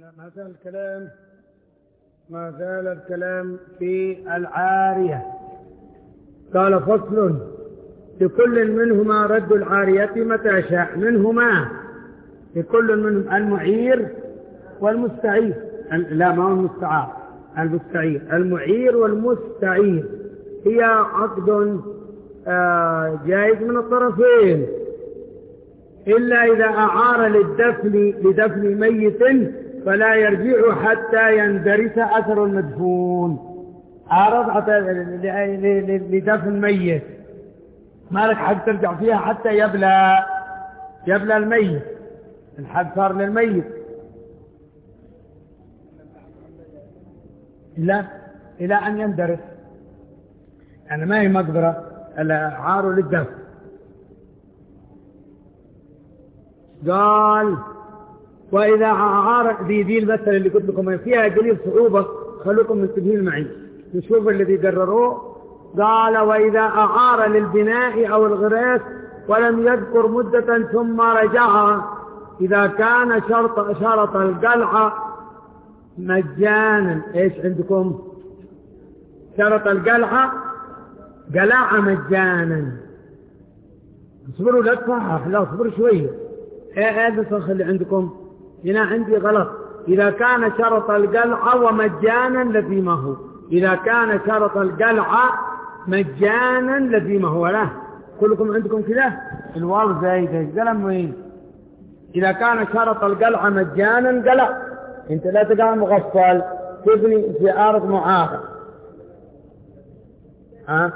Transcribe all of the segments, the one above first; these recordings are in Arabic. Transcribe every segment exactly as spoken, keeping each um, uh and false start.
ما زال الكلام ما زال الكلام في العارية. قال فصل: لكل منهما رد العارية متى شاء. منهما لكل منهم المعير والمستعير. لا، ما هو المستعار، المستعير. المعير والمستعير هي عقد جائز من الطرفين، إلا إذا أعار للدفن لدفن ميت فلا يرجع حتى يندرس أثر المدفون. عارض لدفن ميت، ما لك حق ترجع فيها حتى يبلى يبلى الميت، الحق صار للميت. لا، إلى أن يندرس، يعني ما هي مقدرة العار للدفن. قال: وإذا أعار دي دي المسألة اللي قلت لكم فيها قليل صعوبة، خلوكم منتبهين معي نشوف الذي قرروه. قال: وإذا أعار للبناء أو الغراس ولم يذكر مدة ثم رجعها، إذا كان شرط شرط القلعة مجانا. إيش عندكم؟ شرط القلعة قلعة مجانا. اصبروا لا تصحح، لا اصبروا شوية. ايه هذا الصخ اللي عندكم هنا عندي غلط. إذا كان شرط القلعة ومجانا لزمه. إذا كان شرط القلعة مجانا لزمه. لا، كلكم عندكم كذا الواو زايدة. قلم وين؟ إذا كان شرط القلعة مجانا قلع. انت لا تقع مغفل تبني في أرض معاقة. ها؟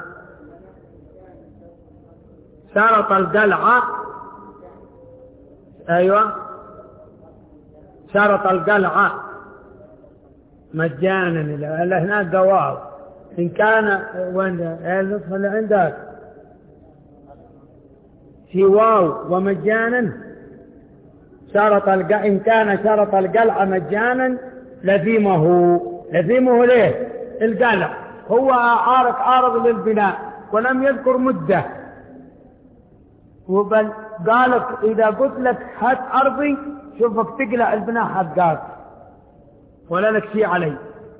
شرط القلعة، أيوة، شرط القلعة مجانا. إلى هناك قواو. إن كان وين النسخة اللي عندك في واو ومجانا شرط القلعة. إن كان شرط القلعة مجانا لزمه. لزمه ليه؟ القلع هو عارض عارض للبناء ولم يذكر مدة. وبل قالك إذا قلت لك هات أرضي شوفك تقلع البناء حقك ولا لك شيء علي.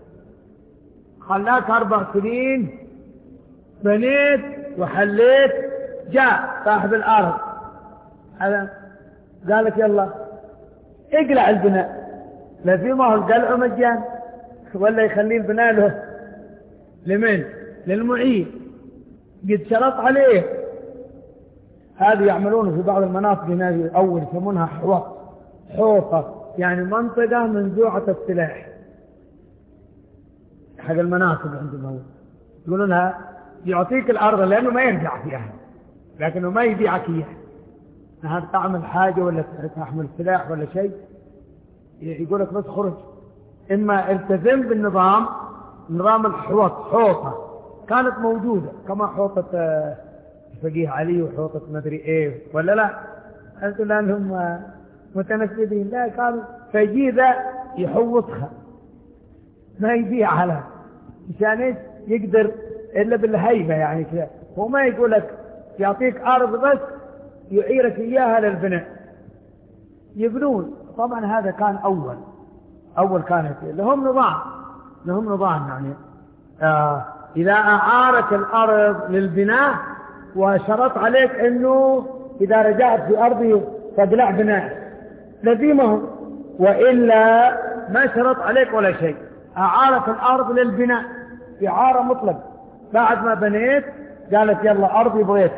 خلاك أربع سنين بنيت وحليت، جاء صاحب الأرض هذا قالك يلا اقلع البناء، لازمه القلع مجان ولا يخليه البناء له لمن؟ للمعين، قد شرط عليه. هذا يعملونه في بعض المناطق هنا أول يسمونها حوط، حوطة، يعني منطقة منزوعة السلاح حق المناطق عندهم. يقولون لها يعطيك الأرض لأنه ما يرجع فيها، لكنه ما يبيعك إياها. نهار تعمل حاجة ولا تحمل سلاح ولا شيء يقولك بس خرج. إما التزم بالنظام، نظام الحوط، حوطة كانت موجودة كما حوطة فقيه علي وحوطة مدري ايه ولا لا. أنتم لأنهم متنفذين، لا كانوا فيجي ذا يحوطها ما يبيعها له مشان ايش؟ يقدر إلا بالهيبة يعني كذا. هو ما يقولك يعطيك أرض بس يعيرك إياها للبناء. يبنون. طبعا هذا كان أول أول كانت لهم نظام لهم نظام يعني آه إذا أعارك الأرض للبناء وشرط عليك أنه إذا رجعت في أرضي فاقلع بناء لزمه، وإلا ما شرط عليك ولا شيء. أعارك الأرض للبناء إعارة مطلق، بعد ما بنيت قالت يلا أرضي بغيت،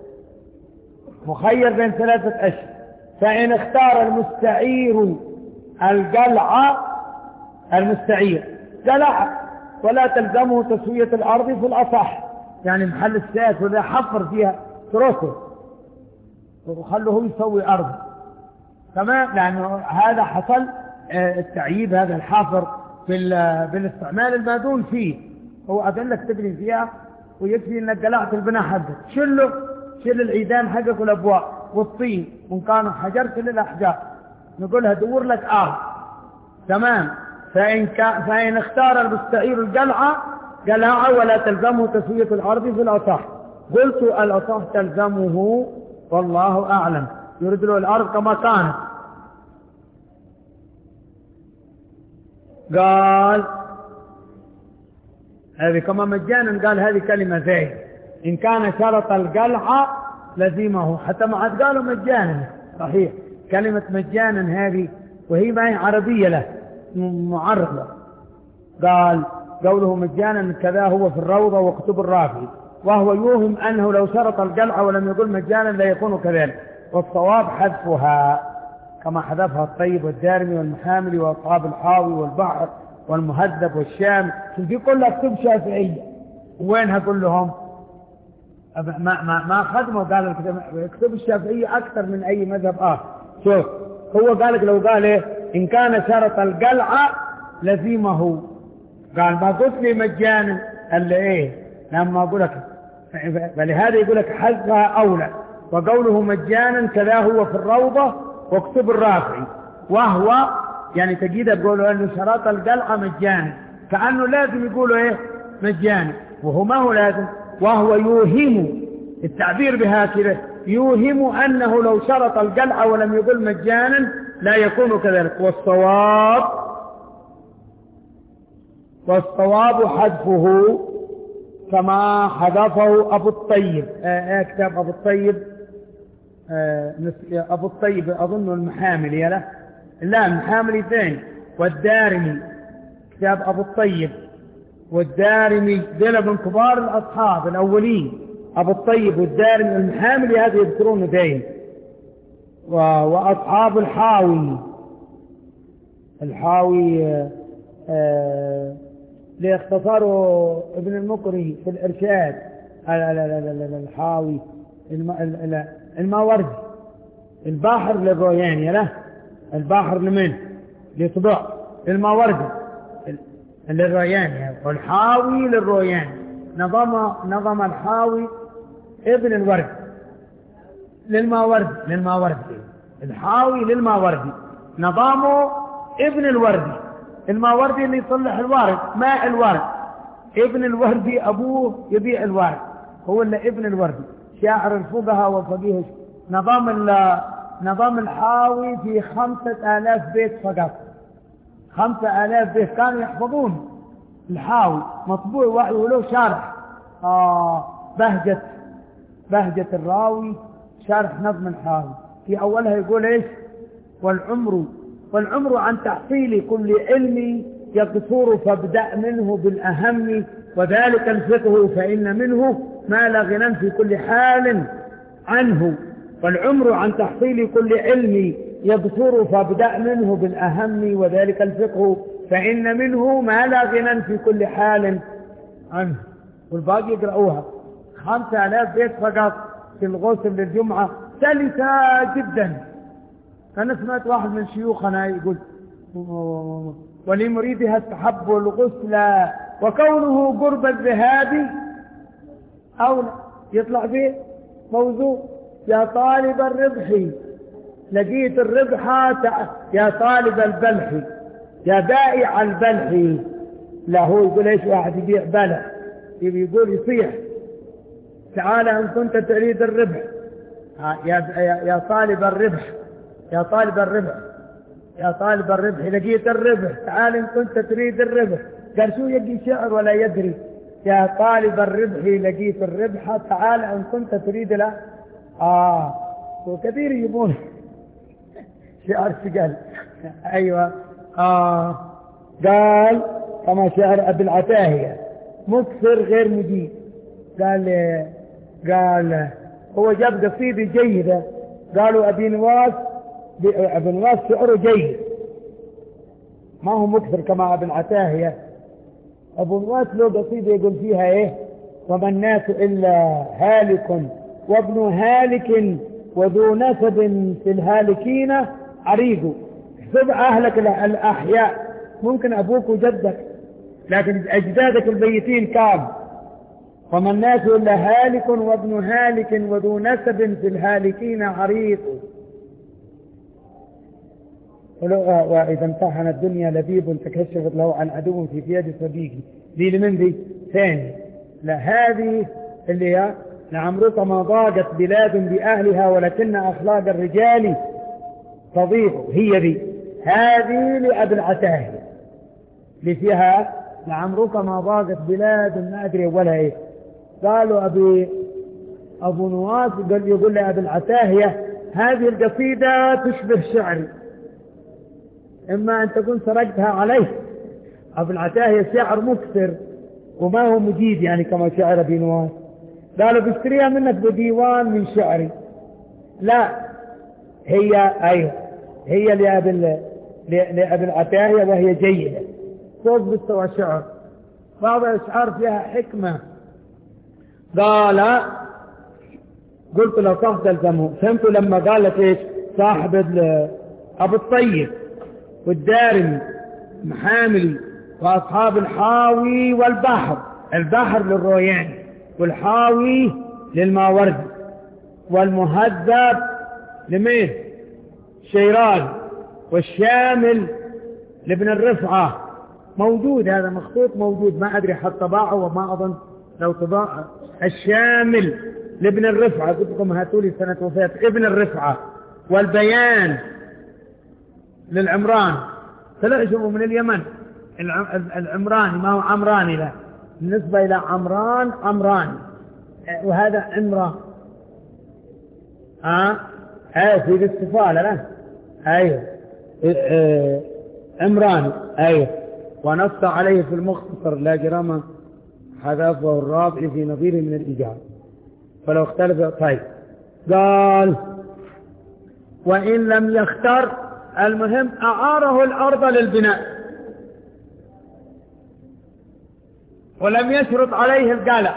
مخير بين ثلاثة أشهر. فإن اختار المستعير القلعة، المستعير قلع ولا تلزمه تسوية الأرض في الأصح، يعني محل السياس ولا حفر فيها تركه وخلوه يسوي أرض. تمام، لأنه هذا حصل التعييب، هذا الحافر في بالاستعمال المادون فيه. هو أذنك تبني فيها ويكفي أنك قلعت البناء حقك، شله شل العيدان حقك والأبواب والطين، وإن كانوا حجر شل الأحجار، نقولها دور لك أرض. تمام. فإن, كان فإن اختار المستعير القلعة قلعة ولا تلزمه تسوية الأرض في الأصح. قلت الأصح تلزمه والله أعلم، يرد له الأرض كما كانت. قال هذه كما مجانا، قال هذه كلمة زي إن كان شرط القلعة لزمه، حتى ما عاد قالوا مجانا. صحيح كلمة مجانا هذه وهي ما هي عربية له معرضة. قال قوله مجانا كذا هو في الروضة واكتب الرافي، وهو يوهم أنه لو شرط القلعة ولم يقول مجانا لا يكون كذلك، والصواب حذفها كما حذفها الطيب والدارمي والمحاملي وأصحاب الحاوي والبحر والمهذب والشام. دي كلها كتب شافعية، وينها كلهم؟ ما ما ما خدموا. قال الكتب الشافعية أكثر من أي مذهب آخر. شوف هو قالك لو قال إيه إن كان شرط القلعة لزمه، قال ما قلت لي مجانا قال لي إيه لما أقول لك، فلهذا يقول لك حذفها أولى. وقوله مجانا كذا هو في الروضة واكتب الرافعي، وهو يعني تجد بقوله أنه شرط القلعة مجانا، كأنه لازم يقولوا إيه مجانا، وهو ما هو لازم. وهو يوهم، التعبير بهكذا يوهم أنه لو شرط القلعة ولم يقول مجانا لا يكون كذلك. والصواب والصواب حذفه كما حذفه أبو الطيب. آه كتاب أبو الطيب آه أبو الطيب أظن المحاملي له لا المحاملي ثاني، والدارمي كتاب أبو الطيب والدارمي ذل من كبار الأصحاب الأولين. أبو الطيب والدارمي والمحاملي هذا يذكرونه دين. وأصحاب الحاوي الحاوي آه آه ليختصروا ابن المقري في الإرشاد. لا لا لا لا الحاوي الماوردي، الباحر للروياني له، الباحر لمن لطبع الماوردي للروياني، والحاوي للروياني. نظم نظم الحاوي ابن الورد للماوردي للماوردي الحاوي للماوردي، نظامه ابن الوردي. الماوردي اللي يصلح الوارد ماء الوارد، ابن الوردي أبوه يبيع الوارد، هو اللي ابن الوردي شاعر الفقهاء وفقيه. نظام نظام الحاوي في خمسة آلاف بيت فقط، خمسة آلاف بيت كانوا يحفظون الحاوي مطبوع وحي وله شارح. آه بهجة بهجة الراوي شارح نظم الحاوي، في أولها يقول إيش والعمر والعمر عن تحصيل كل علم يقصر فابدأ منه بالأهم، وذلك الفقه فإن منه ما لا غنى في كل حال عنه. والعمر عن تحصيل كل علم يقصر فابدأ منه بالأهم، وذلك الفقه فإن منه ما لا غنى في كل حال عنه. والباقي يقرأوها خمسة آلاف بيت فقط في الغسل للجمعة، سلسة جدا. أنا سمعت واحد من شيوخنا يقول ولمريدها استحب الغسل وكونه قرب الذهاب أو يطلع به موضوع يا طالب الربح لقيت الربح، يا طالب البلح يا بائع البلح. لا هو يقول ايش واحد يبيع بلح يقول يصيح تعال ان كنت تريد الربح، يا يا طالب الربح يا طالب الربح يا طالب الربح لقيت الربح، تعال ان كنت تريد الربح. قال شو يجي شعر ولا يدري، يا طالب الربح لقيت الربح تعال ان كنت تريد لا. اه وكثير يجيبون شعر سجل. ايوه اه قال كما شعر ابي العتاهية مكثر غير مجيد. قال قال هو جاب قصيدة جيدة، قالوا ابي نواس ابن نواس شعره جيد ما هو مكثر كما ابن عتاهية. ابو نواس له قصيدة يقول فيها ايه وما الناس الا هالك وابن هالك وذو نسب في الهالكين عريق. احسب اهلك الاحياء ممكن ابوك وجدك، لكن اجدادك البيتين كام. وما الناس الا هالك وابن هالك وذو نسب في الهالكين عريق. وإذا امتحن الدنيا لبيب تكشفت له عن عدو في يد صديقي. دي لمن دي ثاني؟ لا هذه اللي هي لعمرك ما ضاقت بلاد بأهلها ولكن أخلاق الرجال تضيق. هي دي هذه لأبي العتاهية. اللي فيها لعمرك ما ضاقت بلاد ما أدري ولا إيه. قالوا أبي أبو نواس قال يقول لي أبي العتاهية هذه القصيدة تشبه شعري، إما أن تكون سرقتها عليه. أبو العتاهية شعر مكثر وما هو مجيد يعني كما شعر أبي نواس. قالوا بشتريها منك بديوان من شعري. لا هي أيوه هي لأبي لأبي العتاهية وهي جيدة صوت بستوى شعر، بعض الأشعار فيها حكمة. قال قلت لو صحت الفمه فهمت لما قال لك إيش صاحب أبو الطيب والدارمي محاملي وأصحاب الحاوي والبحر، البحر للروياني والحاوي للماوردي والمهذب لمين شيرازي والشامل لابن الرفعة. موجود هذا مخطوط موجود، ما أدري حتى طباعه وما أظن لو طباعه. الشامل لابن الرفعة قلت لكم هاتوا لي سنة وفاة ابن الرفعة. والبيان للعمران تلعجبوا من اليمن العمراني ما هو عمراني لا بالنسبة إلى عمران عمراني وهذا عمران ها آه. في الاستفالة لا أيوه آه. عمراني أيوه. ونص عليه في المختصر لا جرم حذفه الرابع في نظير من الإجابة فلو اختلف. طيب قال وإن لم يختر المهم أعاره الأرض للبناء ولم يشرط عليه القلع،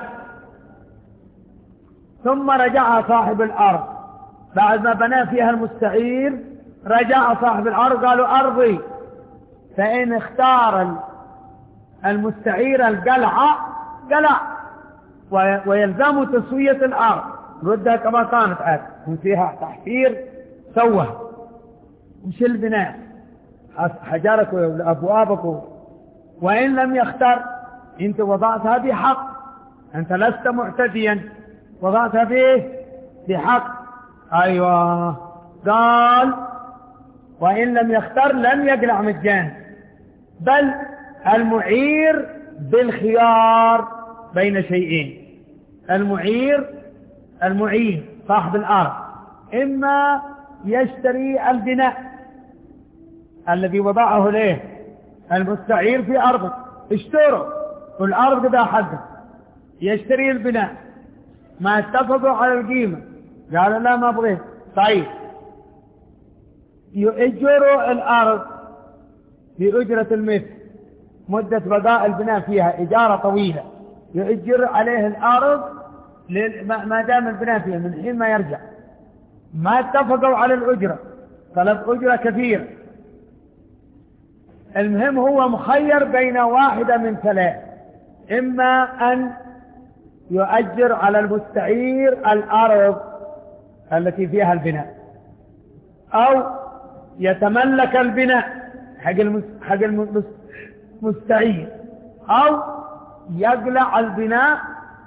ثم رجع صاحب الأرض بعد ما بنى فيها المستعير. رجع صاحب الأرض قالوا أرضي، فإن اختار المستعير القلع قلع ويلزم تسوية الأرض ردها كما كانت عاد من فيها تحفير سوى مش البناء حجارك وأبوابك. وإن لم يختار أنت وضعتها بحق، أنت لست معتديا وضعتها به بحق. أيوة قال وإن لم يختار لم يقلع مجان، بل المعير بالخيار بين شيئين. المعير المعير صاحب الأرض إما يشتري البناء الذي وضعه له المستعير في أرضه، اشتروا والأرض ده حقه، يشتري البناء ما اتفقوا على القيمة قالوا لا ما بغيت. طيب يؤجروا الأرض بأجرة المثل مدة بقاء البناء فيها إجارة طويلة، يؤجر عليه الأرض ما دام البناء فيها من حين ما يرجع. ما اتفقوا على الأجرة طلب أجرة كثيرة. المهم هو مخير بين واحدة من ثلاث، إما أن يؤجر على المستعير الأرض التي فيها البناء، أو يتملك البناء حق المستعير، أو يقلع البناء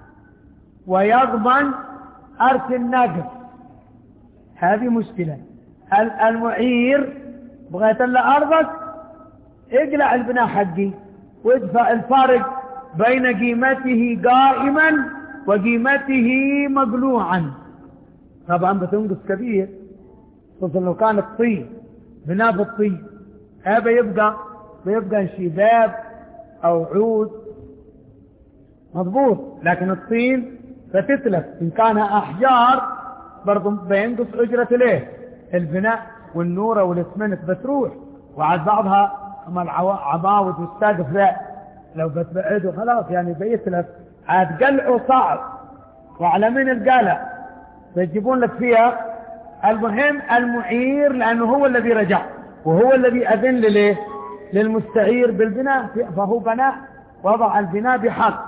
ويضمن أرث الناقص. هذه مشكلة. المعير بغيت له أرضك اقلع البناء حقي وادفع الفارق بين قيمته قائما وقيمته مقلوعا. طبعا بتنقص كبير، خصوصا لو كانت طين بناء بالطين هذا يبقى بيبقى شباب أو عود مضبوط، لكن الطين فتتلف. إن كان أحجار برضو بينقص أجرة ليه البناء والنورة والاسمنت بتروح، وعاد بعضها أما العباود والسقف لا لو بتبعده خلاص يعني بيتلف. عاد قلعه صعب وعلى من القلع فيجيبون لك فيها. المهم المعير لأنه هو الذي رجع وهو الذي أذن لليه للمستعير بالبناء، فهو بناء وضع البناء بحق.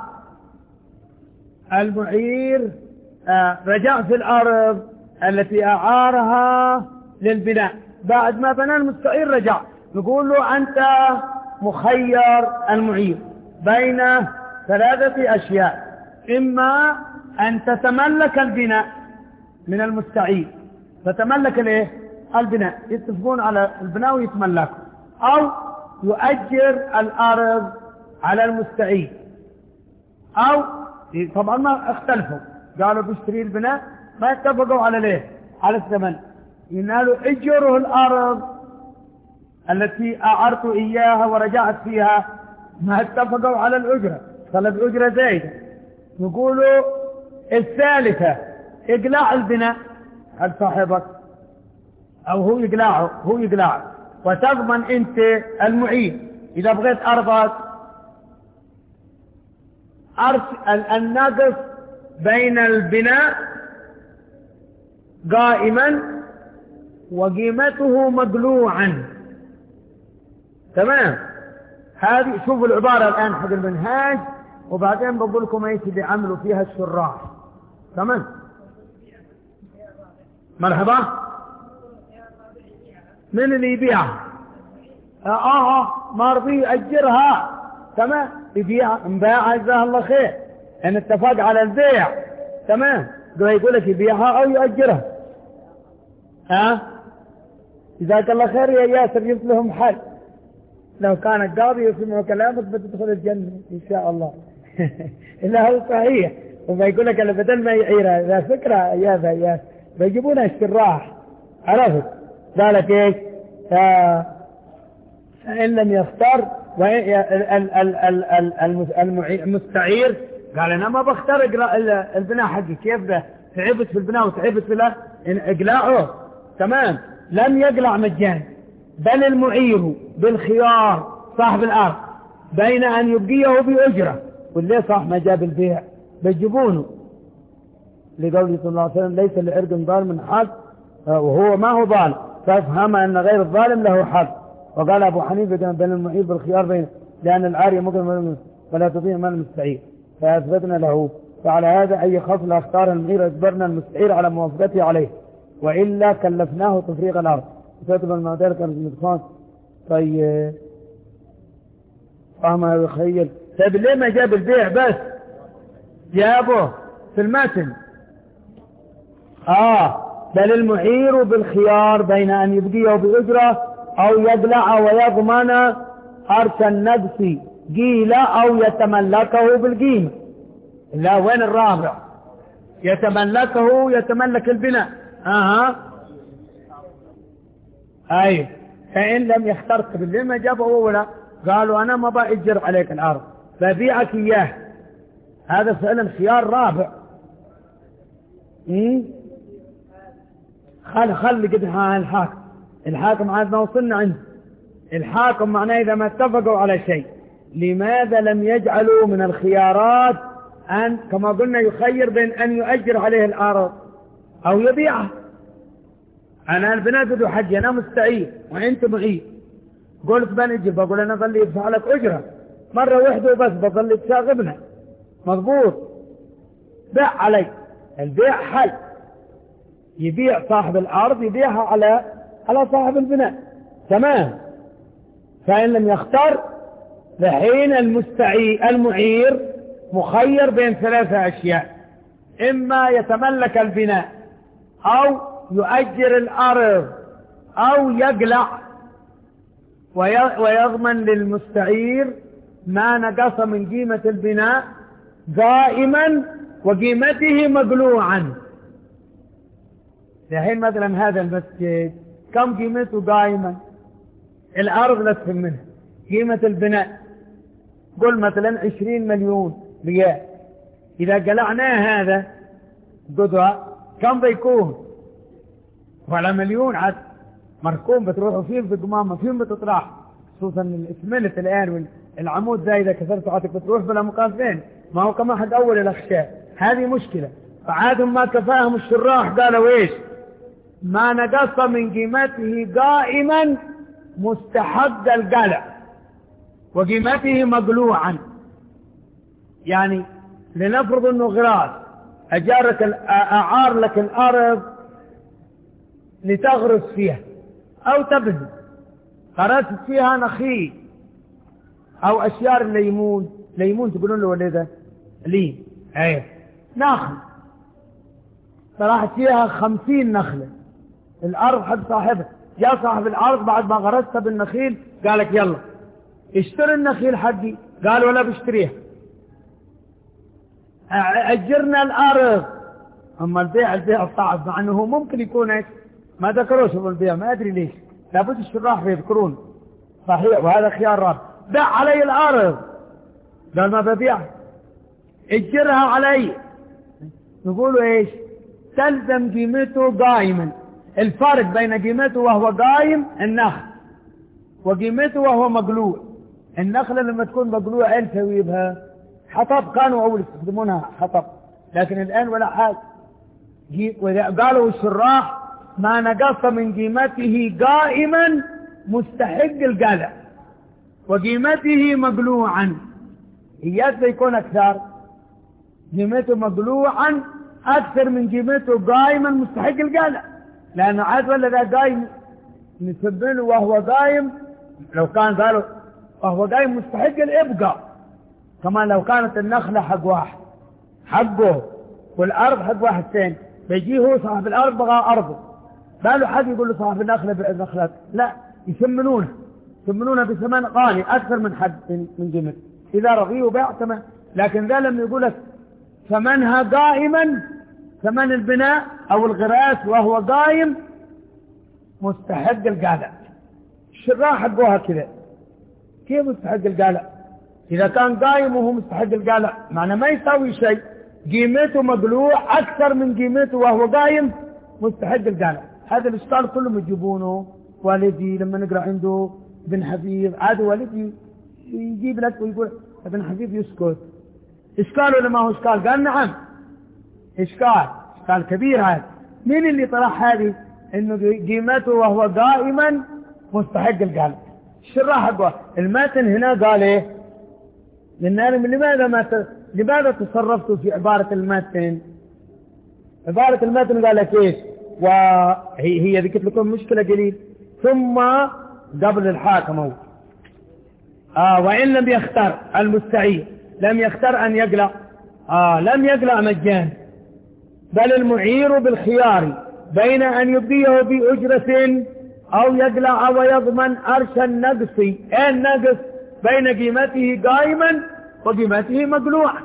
المعير رجع في الأرض التي أعارها للبناء بعد ما بنى المستعير رجع. نقول له أنت مخير المعير بين ثلاثة أشياء، إما أن تتملك البناء من المستعير فتملك الايه البناء، يتفقون على البناء ويتملكه، أو يؤجر الأرض على المستعير، أو طبعا ما اختلفوا، قالوا بيشتري البناء ما اتفقوا على ليه على الثمن، ينالوا اجره الأرض التي أعرت إياها ورجعت فيها، ما اتفقوا على الأجرة، طلب أجرة زايدة. يقولوا الثالثة إقلاع البناء هل صاحبك أو هو يقلعه، هو يقلعه وتضمن أنت المعيد إذا بغيت أرضك النقص بين البناء قائما وقيمته مقلوعا. تمام. هذه شوفوا العبارة الآن حق المنهاج، وبعدين بقول لكم ايش اللي عملوا فيها الشراح. تمام. مرحبا. من اللي يبيعها؟ اه اه ما رضي يأجرها. تمام. يبيع انباع جزاه الله خير ان اتفق على البيع. تمام. يقول لك يبيعها او يأجرها. ها أه؟ جزاك الله خير يا ياسر، جبت لهم حل. لو كان القاضي يسمع كلامك بتدخل الجنة إن شاء الله. إلا هو صحيح. وما يقول لك أنا بدل ما يعيرها لا فكرة يا يا بيجيبونها الشراح. عرفت؟ قالك إيش؟ فإن لم يختار المستعير قال أنا ما بختار البناء حقي، كيف ده؟ تعبت في البناء وتعبت في له إقلاعه. تمام. لم يقلع مجان، بل المعير بالخيار صاحب الأرض بين أن يبقيه بأجرة. واللي صح ما جاب البيع بيجيبونه، لقوله صلى الله عليه وسلم ليس لعرق ظالم حق وهو ما هو ظالم، فافهم أن غير الظالم له حق. وقال أبو حنيفة بين المعير بالخيار بين لأن العارية مقرم ولا تضيع من المستعير، فأثبتنا له. فعلى هذا أي خصل اختار المعير أجبرنا المستعير على موافقته عليه، وإلا كلفناه تفريق الأرض. كتب المعدل كان المدخان. طيب فهم يخيل. طيب ليه ما جاب البيع بس؟ جابه في المتن. آه بل المعير بالخيار بين أن يبقيه بأجرة أو يقلع ويضمن أرش النقص قيل أو يتملكه بالقيمة. لا وين الرابع؟ يتملكه يتملك البناء. أها أي فإن لم يخترق باللي ما جابه أولا قالوا أنا ما بأجر عليك الأرض ببيعك إياه. هذا فعلا خيار رابع. خل خل قد الحاكم الحاكم عاد ما وصلنا عنه. الحاكم معناه إذا ما اتفقوا على شيء لماذا لم يجعلوا من الخيارات أن كما قلنا يخير بين أن يؤجر عليه الأرض أو يبيعها. أنا البناء بدو حجي أنا مستعير وأنت معي، قلت بنجي بقول أنا ظلي يدفع لك أجرة مرة واحدة وبس بظلي تشاغبنا مضبوط. بيع علي البيع حل، يبيع صاحب الأرض يبيعها على على صاحب البناء. تمام. فإن لم يختار لحين المستعير المعير مخير بين ثلاثة أشياء، إما يتملك البناء أو يؤجر الأرض أو يقلع ويضمن للمستعير ما نقص من قيمة البناء قائما وقيمته مقلوعا. الحين مثلا هذا المسجد كم قيمته قائما؟ الأرض لا تفهم منها، قيمة البناء قل مثلا عشرين مليون ريال. إذا قلعناه هذا قدوة كم بيكون؟ ولا مليون عاد مركوم بتروحوا فيه بقمامة فيهم بتطرح، خصوصا الاسمنت الآن والعمود زي إذا كثرت عاتك بتروح بلا مقاسين، ما هو كما حد أول الأخشاء. هذه مشكلة. فعادهم ما كفاهم الشراح قالوا إيش؟ ما نقص من قيمته قائما مستحق القلع وقيمته مقلوعا. يعني لنفرض أنه غراس أجارك أعار لك الأرض لتغرس فيها أو تبني، غرست فيها نخيل أو أشيار الليمون، ليمون تقولون له ولا ده ليه ايه نخل، فراحت فيها خمسين نخلة. الأرض حد صاحبها، جاء صاحب الأرض بعد ما غرستها بالنخيل قالك يلا اشتري النخيل حقي. قال ولا بشتريها. أجرنا الأرض. أما البيع البيع صعب، مع أنه ممكن يكون هيك، ما ذكروش بالبيع، ما أدري ليش، لابد الشراح يذكرون. صحيح، وهذا خيار رابع. بيع علي الأرض. قال ما ببيع، اجرها علي. نقولوا ايش؟ تلزم قيمته قائما. الفرق بين قيمته وهو قائم النخل وقيمته وهو مقلوع. النخلة لما تكون مقلوع ايه نسوي بها؟ حطب. كانوا اول يستخدمونها حطب، لكن الان ولا حاجة. قالوا الشراح ما نقص من قيمته قائما مستحق القلع وقيمته مقلوعا. إياك يكون أكثر، قيمته مقلوعا أكثر من قيمته قائما مستحق القلع، لأنه عاد ولا ذا قايم نسبله وهو قايم. لو كان قالوا وهو قايم مستحق الإبقاء. كمان لو كانت النخلة حق واحد حقه والأرض حق واحد ثاني، بيجيه هو صاحب الأرض بغى أرضه، قالوا حد يقول له صاحب النخلة بالنخلات، لا، يسمنونه يسمنونه بثمن غالي أكثر من حد من قيمته. إذا رضيه بيع تمام. لكن ذا لما يقول لك ثمنها قائما، ثمن البناء أو الغراس وهو قائم مستحق القالع. الشراح حقوها كذا. كيف مستحق القالع؟ إذا كان قائم وهو مستحق القالع معنى ما يساوي شيء، قيمته مقلوع أكثر من قيمته وهو قائم مستحق القالع. هذا الإشكال كلهم يجيبونه. والدي لما نقرأ عنده ابن حبيب، عاد والدي يجيب لك ويقول ابن حبيب يسكت. إشكال ولا ما هو إشكال؟ قال نعم إشكال، إشكال كبير. هذا مين اللي طرح هذه؟ إنه قيمته وهو قائما مستحق القالع. الشراح حقه الماتن هنا قال إيه؟ لأن لماذا ما ت... لماذا تصرفتوا في عبارة الماتن؟ عبارة الماتن قال لك إيش؟ وهي هي ذكرت لكم مشكلة قليل. ثم قبل الحاكم هو آه وإن لم يختار المستعير، لم يختار أن يقلع، آه لم يقلع مجان، بل المعير بالخيار بين أن يبديه بأجرة أو يقلع ويضمن أرش النقص. أي النقص بين قيمته قائما وقيمته مقلوعا.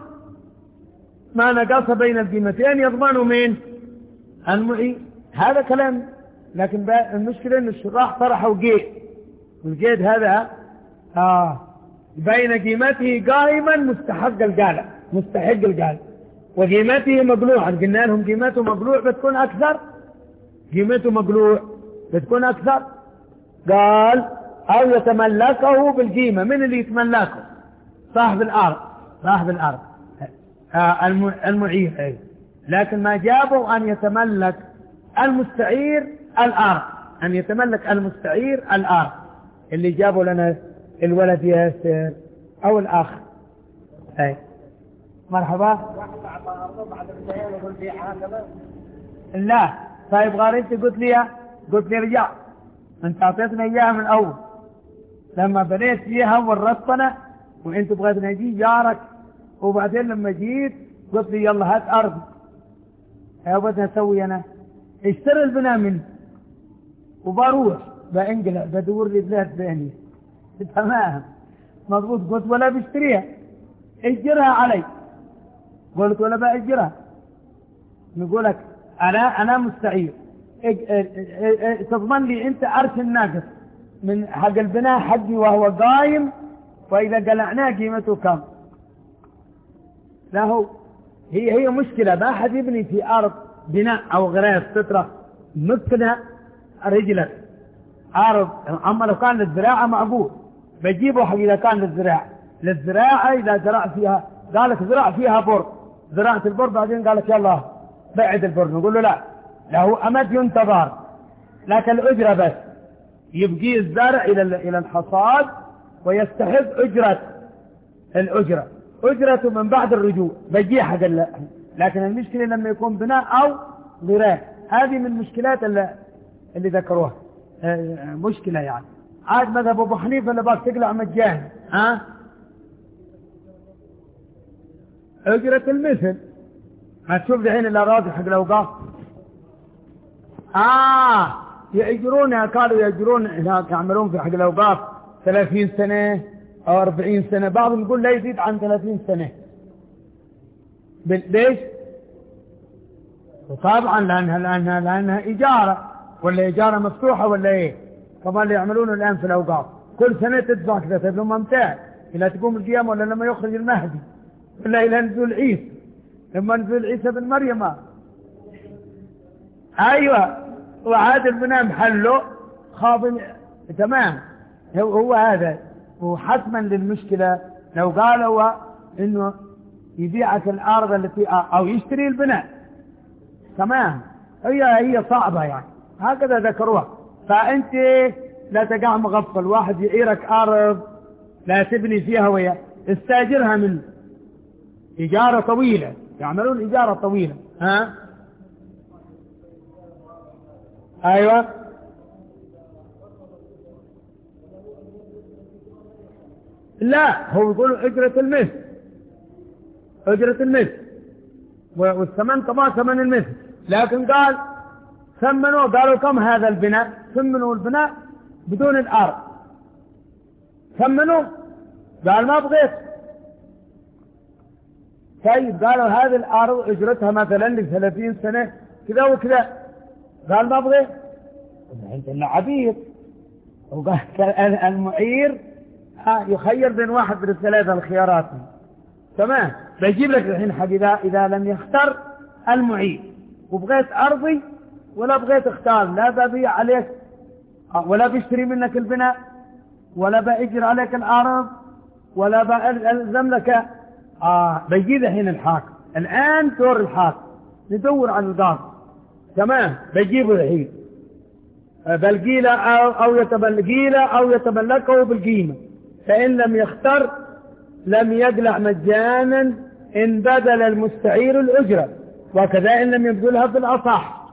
ما نقص بين القيمتين يضمن من المعير. هذا كلام. لكن المشكلة أن الشراح طرحوا قيد، والقيد هذا آه بين قيمته قائما مستحق القالع مستحق القالع وقيمته مقلوعا. قلنا لهم قيمته مقلوع بتكون أكثر، قيمته مقلوع بتكون أكثر. قال أو يتملكه بالقيمة. من اللي يتملكه؟ صاحب الأرض، صاحب الأرض آه المعير. لكن ما جابوا أن يتملك المستعير الأرض، أن يتملك المستعير الأرض. اللي جابوا لنا الولد ياسر أو الأخ. أي مرحبا. لا طيب غير أنت قلت لي قلت لي رجع، أنت أعطيتنا إياها من أول لما بنيت فيها ورطنا، وأنت بغيت نجي جارك، وبعدين لما جيت قلت لي يلا هات أرض. يا بدنا نسوي أنا اشتري البناء منه وبروح بانقلع بدور لي بلاد ثانية. تمام مضبوط. قلت ولا بشتريها، اجرها علي. قلت ولا بأجرها. نقول لك انا انا مستعير، تضمن لي انت ارث الناقص من حق البناء حقي وهو قايم، واذا قلعناه قيمته كم؟ لا هو هي هي مشكلة. ما حد يبني في ارض بناء او غراس سترة مكنها رجلا أرض. أما لو كان للزراعة معقول بجيبه حق. إذا كان للزراعة للزراعة إذا زرع فيها قال لك زرع فيها بر، زرعة البر بعدين قال لك يلا بعد البر، نقول له لا، له أمد ينتظر، لكن الأجرة بس. يبقي الزرع إلى إلى الحصاد ويستحق أجرة الأجرة أجرته من بعد الرجوع بجي حق. لكن المشكلة لما يكون بناء أو غراس، هذه من المشكلات اللي, اللي ذكروها. مشكلة يعني. عاد مذهب أبو حنيفة اللي باك تقلع مجان ها أجرة المثل. ما تشوف دحين الأراضي حق الأوقاف آه يأجرونها، قالوا يأجرون هناك يعملون في حق الأوقاف ثلاثين سنة أو أربعين سنة، بعضهم يقول لا يزيد عن ثلاثين سنة. ليش؟ وطبعا لأنها, لأنها, لأنها إجارة، ولا إجارة مفتوحة ولا إيه، طبعا اللي يعملونه الآن في الأوقاف كل سنة تدفع كذا. طيب لما ممتاز إلى تقوم القيامة، ولا لما يخرج المهدي، ولا إلى نزول عيسى، لما نزول عيسى بن مريم. أيوة، وعاد البناء محله خاض. تمام، هو, هو هذا. وحتما للمشكلة لو قالوا إنه يبيعك الأرض التي أو يشتري البناء، تمام، هي هي صعبة يعني، هكذا ذكروها. فأنت لا تقع مغفل، واحد يعيرك أرض لا تبني فيها ويا استاجرها منه إجارة طويلة، يعملون إجارة طويلة. ها أيوة، لا هو يقولوا أجرة المثل، أجرة المثل، والثمن طبعا ثمن المثل. لكن قال ثمنوا، قالوا كم هذا البناء؟ ثمنوا البناء بدون الأرض. ثمنوا، قال ما بغيت. طيب قالوا هذه الأرض أجرتها مثلا لثلاثين سنة كذا وكذا، قال ما بغيت. أنت إنه عبيد. وقال المعير يخير بين واحد من الثلاثة الخيارات. تمام، بيجيب لك الحين حق إذا, إذا لم يختار المعير وبغيت أرضي ولا بغيت اختار، لا ببيع عليك ولا بيشتري منك البناء ولا بأجر عليك الأرض ولا بألزم لك. آه بيجيب الحين الحاكم. الآن دور الحاكم ندور عن القاضي. تمام، بيجيبه الحين بالقيلة أو, أو يتبلقيلة أو يتبلقه بالقيمة. فإن لم يختر لم يقلع مجانا إن بدل المستعير الأجرة، وكذا إن لم يبذلها في الأصح.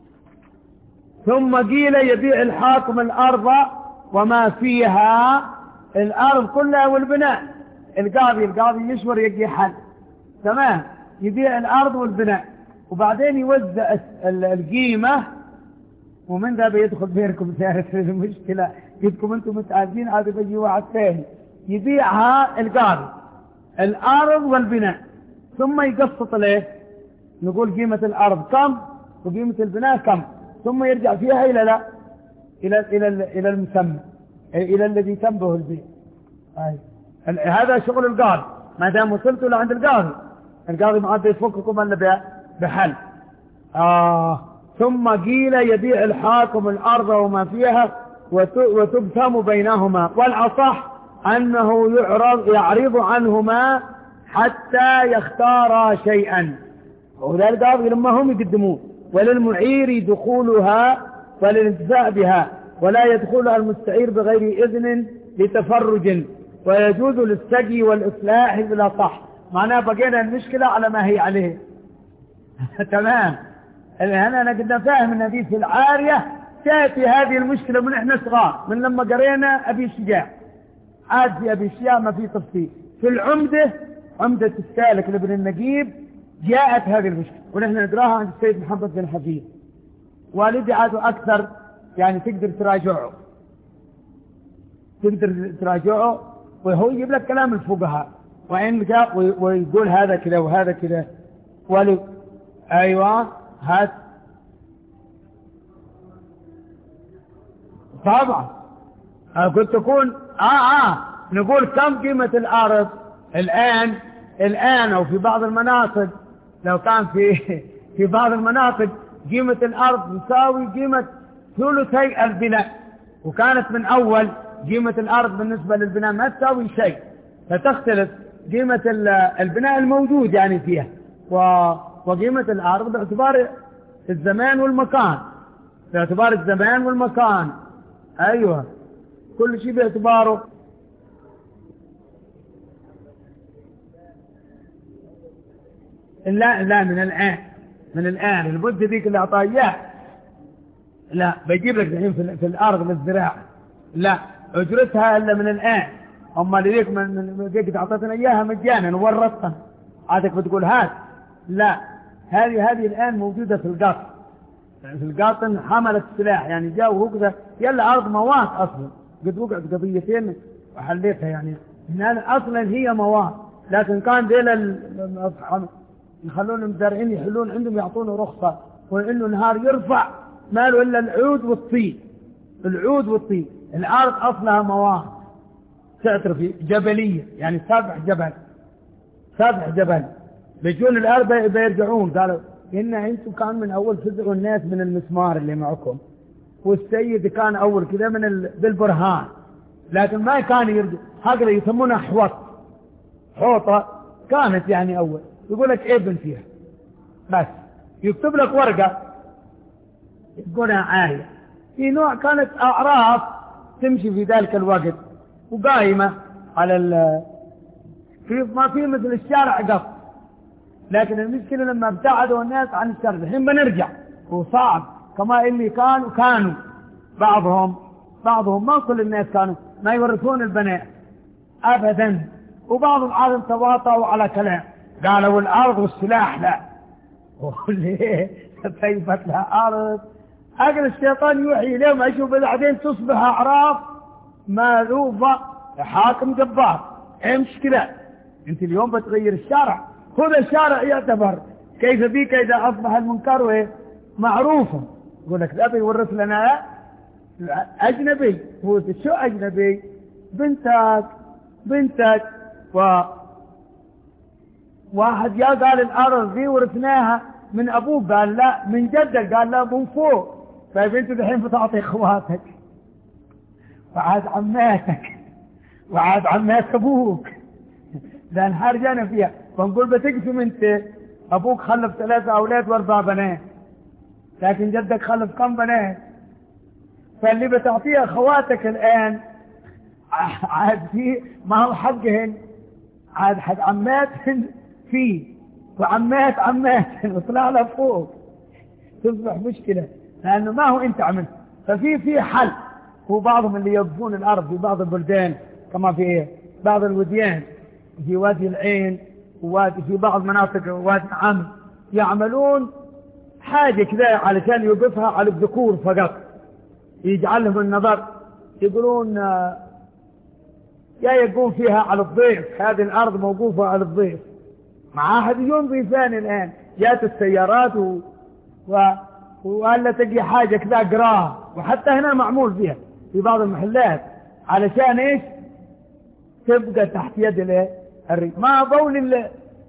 ثم قيل يبيع الحاكم الأرض وما فيها، الأرض كلها والبناء. القاضي القاضي يشور يجي حل. تمام، يبيع الأرض والبناء وبعدين يوزع القيمة، ومن ذا بيدخل بينكم سيارة المشكلة. يدكم أنتم متعادين، عاد بيجي واحد ثاني يبيعها القاضي الأرض والبناء، ثم يقسط له، نقول قيمة الأرض كم وقيمة البناء كم، ثم يرجع فيها إلى لا إلى إلى إلى المسمى، إلى الذي تم به البيع. هذا شغل القاضي. ما دام وصلتوا لعند القاضي، القاضي ما عاد يفككم إلا بحل. آه ثم قيل يبيع الحاكم الأرض وما فيها وتبتم بينهما، والأصح أنه يعرض يعرض عنهما حتى يختار شيئا، وذلك لما هم يقدمون. وللمعير دخولها وللانتفاع بها، ولا يدخلها المستعير بغير إذن لتفرج، ويجوز للسقي والإصلاح بلا صح. معناه بقينا المشكلة على ما هي عليه. تمام، أنا أنا قد فاهم أن هذه في العارية تأتي هذه المشكلة من إحنا صغار، من لما قرينا أبي شجاع. عاد في أبي شجاع ما في تفصيل. في العمدة، عمدة السالك لابن النجيب، جاءت هذه المشكلة ونحن ندراها عند السيد محمد بن حفيظ. والدي عادوا أكثر، يعني تقدر تراجعه تقدر تراجعه وهو يجيب لك كلام الفقهاء، وإن جاء ويقول هذا كذا وهذا كذا. ولي أيوة هات طبعا. قلت تكون آه آه نقول كم قيمة الأرض الآن الآن أو في بعض المناطق، لو كان في في بعض المناطق قيمة الأرض تساوي قيمة ثلثي البناء، وكانت من أول قيمة الأرض بالنسبة للبناء ما تساوي شيء، فتختلف قيمة البناء الموجود يعني فيها وقيمة الأرض باعتبار الزمان والمكان، باعتبار الزمان والمكان. أيوة، كل شيء باعتباره. لا لا من الآن من الآن البد ذيك اللي أعطاه إياه، لا بيجيب لك الحين في, في الأرض للزراعة، لا أجرتها إلا من الآن. أما اللي ذيك من ذيك أعطتنا إياها مجانا وورطتها، عادك بتقول هات، لا هذه هذه الآن موجودة في القاطن. يعني في القاطن حملت السلاح، يعني جاء وهو كذا يلا أرض موات أصلا، قد وقعت قضيتين وحليتها يعني لأن أصلا هي مواد، لكن كان ديل يخلون المزارعين يحلون عندهم يعطونه رخصة، وإنه نهار يرفع ما له إلا العود والطين، العود والطين. الأرض أصلها مواد تعترفي جبلية، يعني سبع جبل سبع جبل. بيجون الأرض بيرجعون قالوا إن أنتم كان من أول فزعوا الناس من المسمار اللي معكم، والسيد كان أول كذا من ال... بالبرهان، لكن ما كان يرجع. هكذا يسمونها حوط، حوطة كانت يعني أول. يقول لك ابن فيها بس، يكتب لك ورقة يقولها آية. في نوع كانت أعراف تمشي في ذلك الوقت وقائمة على ال في ما في مثل الشارع قط، لكن المشكلة لما ابتعدوا الناس عن الشارع. الحين بنرجع وصعب كما اللي كانوا كانوا بعضهم بعضهم ما كل الناس كانوا ما يورثون البنات أبدا، وبعضهم عادم تواطؤوا على كلام قالوا الأرض والسلاح لا. وليه كيفت لها أرض؟ أجل الشيطان يوحي إليهم أشوف بعدين تصبح أعراف مالوفة حاكم جبار. ايه مشكلة؟ انت اليوم بتغير الشارع، خذ الشارع يعتبر كيف بيك إذا أصبح المنكر معروفا. يقول لك لا بيورث لنا أجنبي. هو شو أجنبي؟ بنتك بنتك و واحد يا قال الأرض دي ورثناها من أبوك، قال لا من جدك، قال لا من فوق. طيب انت الحين بتعطي اخواتك وعاد عماتك وعاد عمات ابوك، لان حرجانا فيها. فنقول بتقسم انت، ابوك خلف ثلاثة اولاد واربع بنات، لكن جدك خلف كم بنات؟ فاللي بتعطيه اخواتك الان عاد فيه ما هو حقهن، عاد حق عماتهن فيه وعمات عماتهن وطلع له فوق، تصبح مشكلة لأنه ما هو أنت عملت. ففي في حل. هو بعضهم اللي يوقفون الأرض في بعض البلدان كما في بعض الوديان، في وادي العين ووادي في بعض مناطق وادي عم، يعملون حاجة كذا علشان يوقفها على الذكور فقط، يجعلهم النظر. يقولون يا يقوم فيها على الضيف، هذه الأرض موقوفة على الضيف. مع أحد يوم ضيفان الآن جات السيارات و... و... وقال تجي حاجة كذا قراها، وحتى هنا معمول فيها في بعض المحلات علشان إيش؟ تبقى تحت يد الرجل. ما بول ال...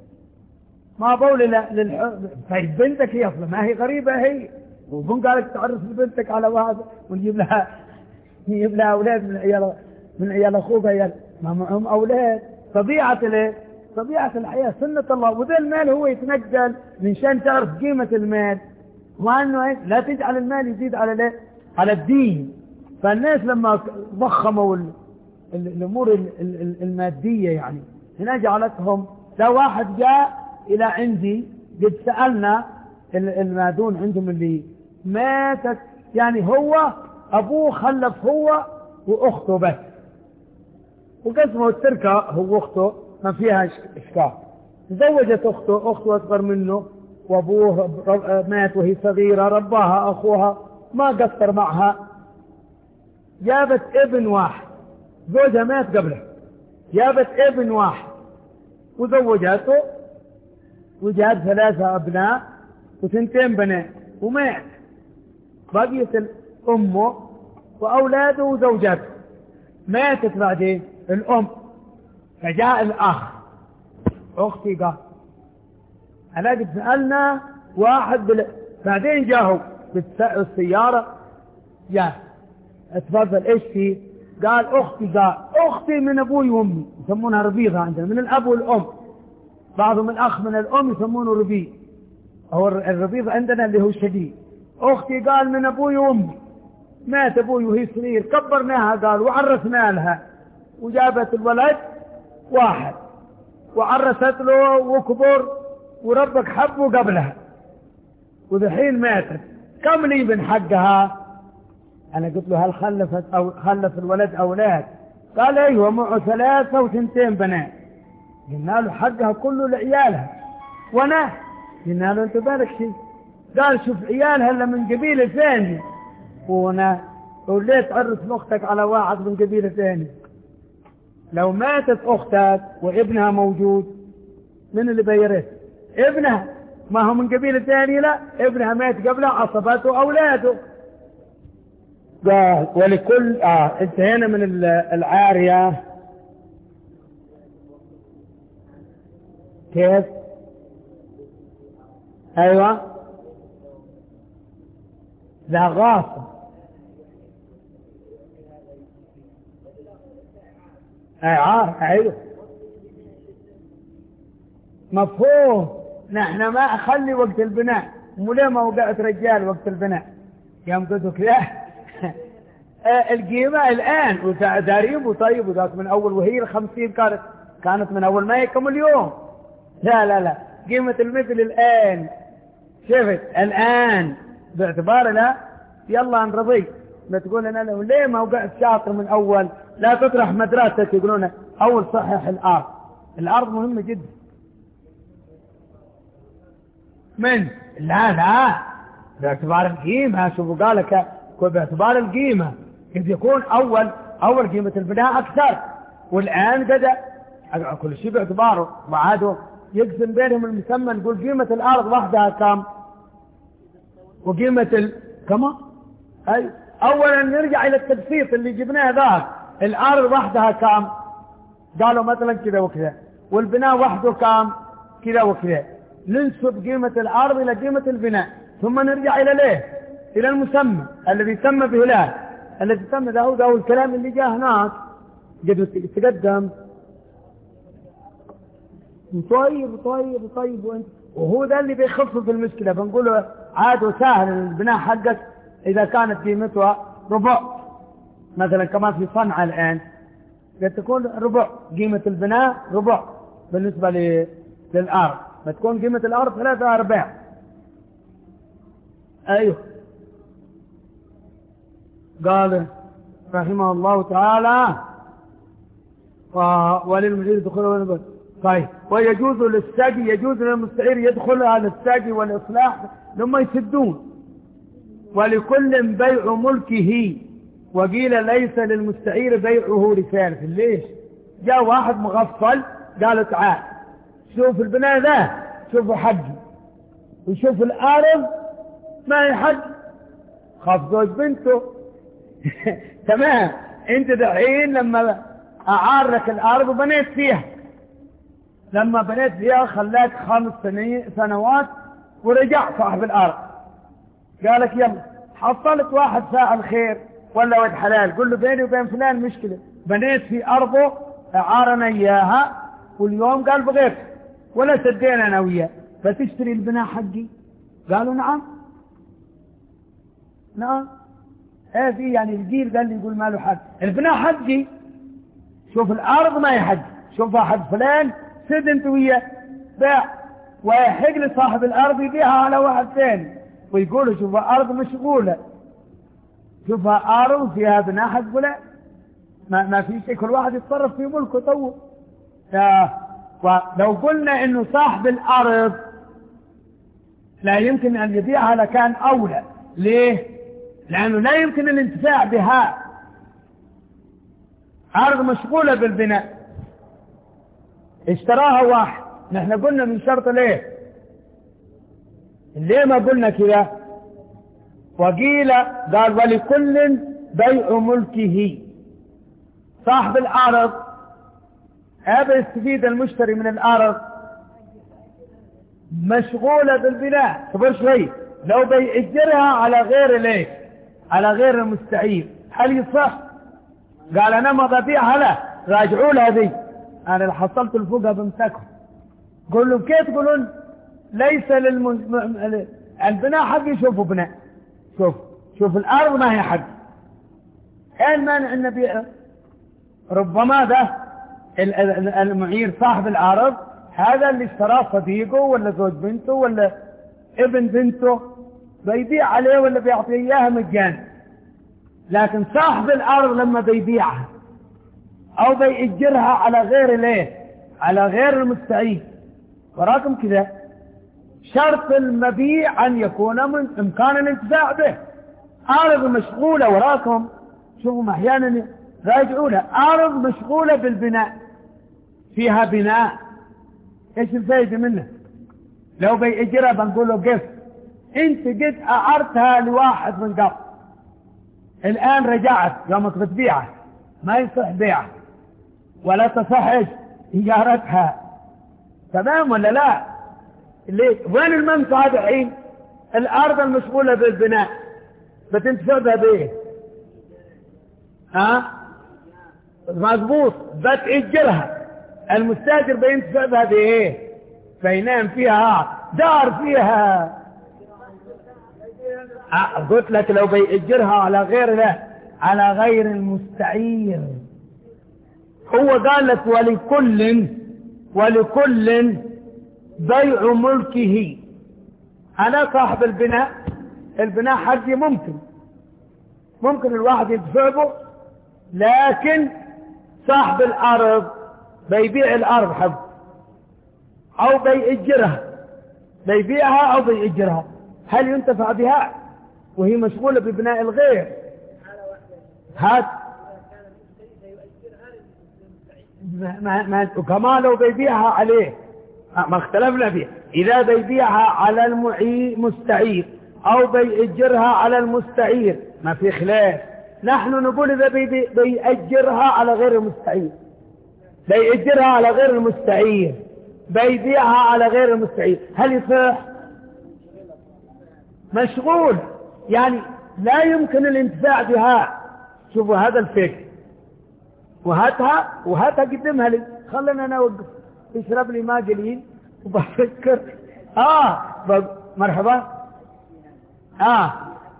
ما بول للح... طيب بنتك هي أصلا ما هي غريبة هي، وبن قالك تعرف بنتك على واحد ونجيب لها نجيب لها أولاد من عيال من عيال أخوك، عيال ما معهم أولاد. طبيعة ال... طبيعة الحياة سنة الله. وذا المال هو يتنقل من شان تعرف قيمة المال، وأنه لا تجعل المال يزيد على على الدين. فالناس لما ضخموا الأمور المادية يعني هنا جعلتهم. لو واحد جاء إلى عندي قد سألنا المادون عندهم اللي ماتت، يعني هو أبوه خلف هو وأخته بس، وقسمه التركة هو أخته ما فيها إشكال. تزوجت أخته، أخته أصغر منه وأبوه مات وهي صغيرة، رباها أخوها ما قصر معها، جابت ابن واحد، زوجها مات قبله، جابت ابن واحد وزوجته وجاب ثلاثة أبناء وثنتين بنات ومات. بقيت أمه وأولاده وزوجته. ماتت بعدين الأم، فجاء الأخ، أختي قال أنا قد سألنا واحد بل... بعدين جاهوا بالسيارة جاء اتفضل ايش فيه؟ قال أختي، قال أختي من أبوي وأمي، يسمونها ربيضة عندنا، من الأب والأم. بعضهم الأخ من الأم يسمونه ربيض، هو الربيض عندنا اللي هو الشديد. أختي قال من أبوي وأمي، مات أبوي وهي صغير، كبرناها قال وعرسنا لها، وجابت الولد واحد وعرست له وكبر وربك حبه قبلها، وذحين ماتت. كم لي من حقها؟ أنا قلت له هل خلفت أو خلف الولد أولاد؟ قال أيوة معه ثلاثة وثنتين بنات. قلنا له حقها كله لعيالها. وانا قلنا له انت بالك شيء؟ قال شوف عيالها اللي من قبيلة ثانية، وانا وليه تعرف اختك على واحد من قبيلة ثانية؟ لو ماتت أختك وابنها موجود من اللي بيرث؟ ابنها، ما هو من قبيلة ثانية، لا ابنها مات قبلها، عصبته أولاده. قال ولكل آه انتهينا من العارية. كيف؟ أيوة لا غاصة. عار أيوة مفهوم. نحن ما أخلي وقت البناء، مو ما وقعت رجال وقت البناء يوم قلتوا كذا. القيمة الآن وتعريب وطيب وذاك من أول، وهي الخمسين كانت كانت من أول ما يكم اليوم. لا لا لا قيمة المثل الآن، شفت الآن باعتبار لا يلا نرضي. ما تقول أنا له ليه ما وقعت شاطر من أول؟ لا تطرح مدرستك. يقولون أول صحح الأرض. الأرض مهمة جدا. من لا لا باعتبار القيمة. شوفوا قالك باعتبار القيمة إذ يكون أول أول قيمة البناء أكثر، والآن قد كل شيء باعتباره. وعادوا يقسم بينهم المسمى، نقول قيمة الأرض وحدها كم وقيمة ال... كما أي أولا نرجع إلى التبسيط اللي جبناه ذاك. الأرض وحدها كم؟ قالوا مثلا كذا وكذا، والبناء وحده كم؟ كذا وكذا. ننسب قيمة الأرض إلى قيمة البناء، ثم نرجع إلى ليه؟ إلى المسمى الذي يسمى به لا الذي يسمى له ذا. الكلام اللي جاء هناك قد تقدم طيب طيب طيب وانت، وهو ذا اللي بيخفف المشكلة. بنقوله عاد وسهل البناء حقك إذا كانت قيمتها ربع مثلا كما في صنعاء الآن قد تكون ربع قيمة البناء، ربع بالنسبة للأرض، بتكون قيمة الأرض ثلاثة أرباع. أيوه قال رحمه الله تعالى وللمجير دخوله. طيب ويجوز للساقي، يجوز للمستعير يدخل على الساقي والإصلاح لما يسدون. ولكل بيع ملكه، وقيل ليس للمستعير بيعه لثالث. ليش؟ جاء واحد مغفل قال تعال شوف البناء ذا، شوفوا حقي، وشوف الأرض ما هي حق، خاف زوج بنته. تمام. انت دحين لما أعارك الأرض وبنيت فيها، لما بنيت فيها خلاك خمس سنوات ورجع صاحب الأرض قالك يلا حصلت واحد فاعل خير ولا ولد حلال، قل له بيني وبين فلان مشكلة، بنيت في أرضه أعارنا إياها واليوم قال بغيت ولا سدينا أنا وياه، فتشتري البناء حقي؟ قالوا نعم نعم. ايه في يعني الجيل قال لي يقول ماله حق، البناء حقي. شوف الأرض ما هي حقي، شوفها حق فلان، سد انت وياه باع، ويحق لصاحب الأرض يبيعها على واحد ثاني ويقول شوفها أرض مشغولة، شوفها أرض فيها بناء حق فلان، ما, ما في شيء، كل واحد يتصرف في ملكه تو. ولو قلنا انه صاحب الأرض لا يمكن أن يبيعها لكان أولى. ليه؟ لأنه لا يمكن الانتفاع بها، أرض مشغولة بالبناء اشتراها واحد. نحن قلنا من شرط ليه ليه ما قلنا كذا؟ وقيل قال ولكل بيع ملكه. صاحب الأرض هذا يستفيد المشتري من الأرض مشغولة بالبناء. صبر شوي، لو بيأجرها على غير ليه على غير المستعير هل يصح؟ قال أنا ما ببيعها له، راجعوا لها ذي، أنا اللي حصلت الفوقها بمسكهم. قل له كيف تقولون ليس للم... البناء حقي؟ شوفوا بناء، شوف شوف الأرض ما هي حق، ايه المانع أن نبيعها؟ ربما ده المعير صاحب الأرض هذا اللي اشتراه صديقه ولا زوج بنته ولا ابن بنته، بيبيع عليه ولا بيعطيه إياها مجانا. لكن صاحب الأرض لما بيبيعها أو بيأجرها على غير ليه على غير المستعير، وراكم كذا شرط المبيع أن يكون من إمكان الانتفاع به. أرض مشغولة وراكم، شوفوا أحيانا راجعونها. أرض مشغولة بالبناء، فيها بناء، إيش الفايدة منها؟ لو بيأجرها بنقول له قف، أنت قد أعرتها لواحد من قبل، الآن رجعت يومك بتبيعها، ما يصح بيعها ولا تصحش إجارتها، تمام ولا لا؟ ليه؟ وين المنفعة الحين؟ الأرض المشغولة بالبناء بتنتفع بها بإيه؟ ها؟ مضبوط، بتأجرها، المستاجر بينتفع بها بإيه؟ بينام فيها، دار فيها. أه قلت لك لو بيأجرها على غير لا على غير المستعير. هو قال لك ولكل ولكل بيع ملكه. أنا صاحب البناء، البناء حقي ممكن ممكن الواحد يدفع به، لكن صاحب الأرض بيبيع الأرض حقه أو بيأجرها، بيبيعها أو بيأجرها. هل ينتفع بها وهي مشغولة ببناء الغير؟ هات ما ما وكمان لو بيبيعها عليه ما اختلفنا فيه. إذا بيبيعها على المستعير أو بيأجرها على المستعير ما في خلاف. نحن نقول إذا بي بيأجرها على غير المستعير، بيأجرها على غير المستعير، بيبيعها على غير المستعير، هل يصح؟ مشغول، يعني لا يمكن الانتفاع بها. شوفوا هذا الفكر، وهاتها وهاتها قدمها لي، خلنا انا اوقف اشرب لي ماء قليل وبفكر. اه مرحبا. اه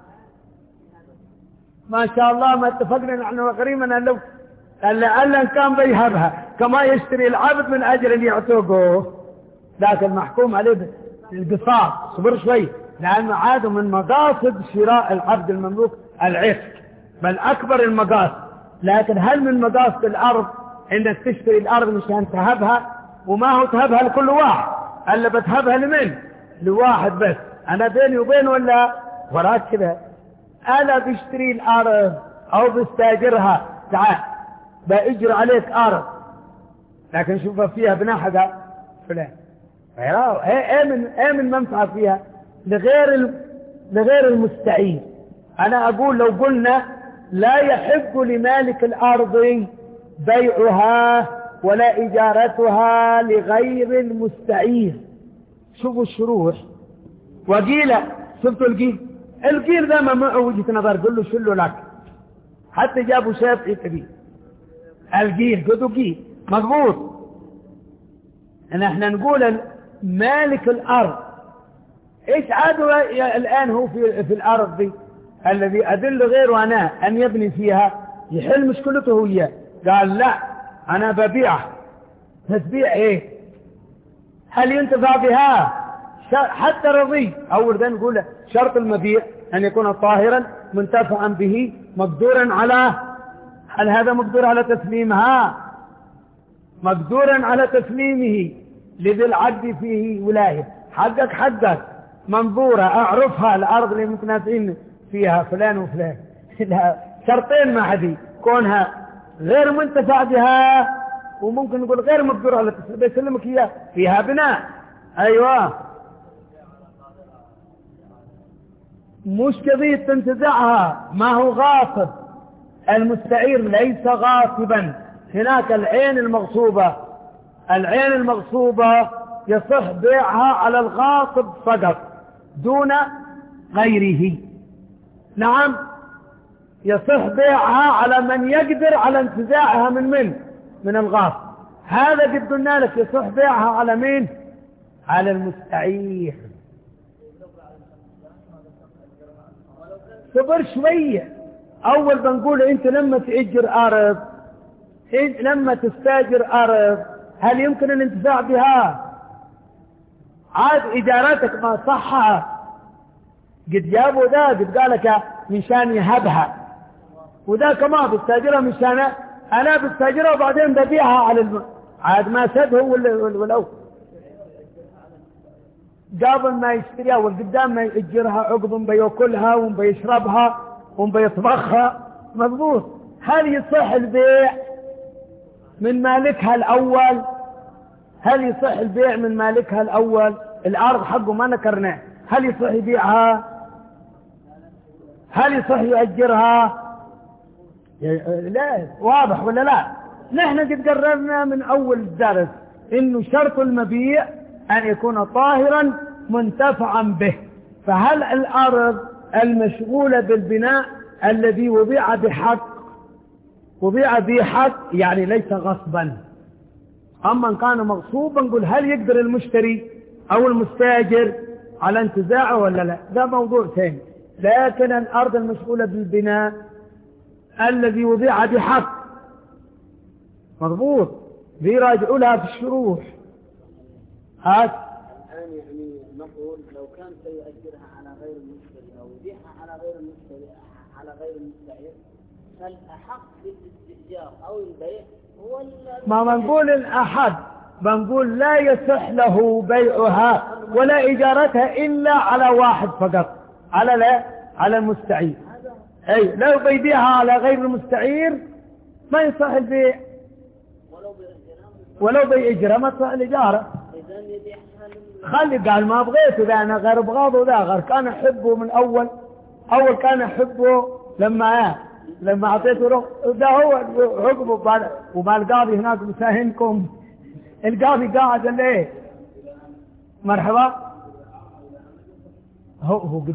ما شاء الله ما اتفقنا نحن وغريمنا لو لأن كان بيهبها كما يشتري العبد من اجل ان يعتقه، لكن محكوم عليه بالقصاص. صبر شوي، لأنه عاد من مقاصد شراء العبد المملوك العتق، بل أكبر المقاصد. لكن هل من مقاصد الأرض إنك تشتري الأرض مشان تهبها؟ وما هو تهبها لكل واحد، ألا بتهبها لمن؟ لواحد بس. أنا بيني وبين ولا وراك كذا، أنا بشتري الأرض أو بستاجرها، تعال بأجر عليك أرض، لكن شوفها فيها بناء حقا فلان، ايه من ايه من منفعة فيها لغير لغير المستعير. انا اقول لو قلنا لا يحق لمالك الارض بيعها ولا اجارتها لغير المستعير. شوفوا الشروح. وقيل شفتوا القيل القيل ذا ما معه وجهة نظر، قل له شلو لك، حتى جابوا شافعي كبير القيل قدوا قيل مضبوط. نحن نقول مالك الأرض إيش عادوا الآن هو في, في الأرض دي الذي أدل غيره أنا أن يبني فيها، يحل مشكلته هو إياه. قال لا أنا ببيعها. تبيع إيه؟ هل ينتفع بها؟ حتى رضي. أول ذا نقول شرط المبيع أن يكون طاهرا منتفعا به مقدورا على، هل هذا مقدور على تسليمها؟ مقدورا على تسليمه لذي العقد فيه ولاية. حقك حقك منظورة أعرفها الأرض اللي متنافعين فيها فلان وفلان. شرطين ما حدي، كونها غير منتفع بها وممكن نقول غير مقدور على تسليمها، بيسلمك إياه فيها بناء. أيوة مش قضية تنتزعها، ما هو غاصب. المستعير ليس غاصبا. هناك العين المغصوبة، العين المغصوبة يصح بيعها على الغاصب فقط دون غيره. نعم يصح بيعها على من يقدر على انتزاعها من من من الغاصب. هذا قد قلنا لك يصح بيعها على مين؟ على المستعير. صبر شوية. أول بنقول أنت لما تأجر أرض، لما تستاجر أرض هل يمكن الانتفاع بها؟ عاد إجارتك ما صحها. قد جابوا ذا قد قالك مشان يهبها، وذا كمان بستاجرها مشان أنا بستاجرها وبعدين ببيعها على الم... عاد ما سده والأول قبل ما يشتريها والقدام ما يأجرها، عقب بيأكلها وبيشربها وبيطبخها. مضبوط. هل يصح البيع من مالكها الأول؟ هل يصح البيع من مالكها الأول؟ الأرض حقه ما نكرناه، هل يصح يبيعها؟ هل يصح يؤجرها؟ لا، واضح ولا لا؟ نحن قد قررنا من أول الدرس إنه شرط المبيع أن يكون طاهرا منتفعا به. فهل الأرض المشغولة بالبناء الذي وضع بحق، وضع بحق يعني ليس غصبا، أما إن كان مغصوبا نقول هل يقدر المشتري أو المستاجر على انتزاعه ولا لا؟ ده موضوع ثاني. لكن الأرض المشغولة بالبناء الذي وضع بحق مضبوط، بيراجعوا لها في الشروح. هات الآن يعني نقول لو كان سيؤجرها على غير المشتري أو يبيعها على غير المشتري على غير المستعير، فالأحق بالاستئجار أو البيع هو ما بنقول الأحد، بنقول لا يصح له بيعها ولا إجارتها إلا على واحد فقط، على لا على المستعير. أي لو بيبيعها على غير المستعير ما يصح البيع، ولو بيأجرها ما تصح الإجارة. خلي قال ما بغيته، ذا أنا غير بغاضه، ذا غير كان أحبه من أول، أول كان أحبه لما لما أعطيته روح، ده هو عقبه. وما القاضي هناك مساهنكم، القاضي قاعد ليه مرحبا هو هو قد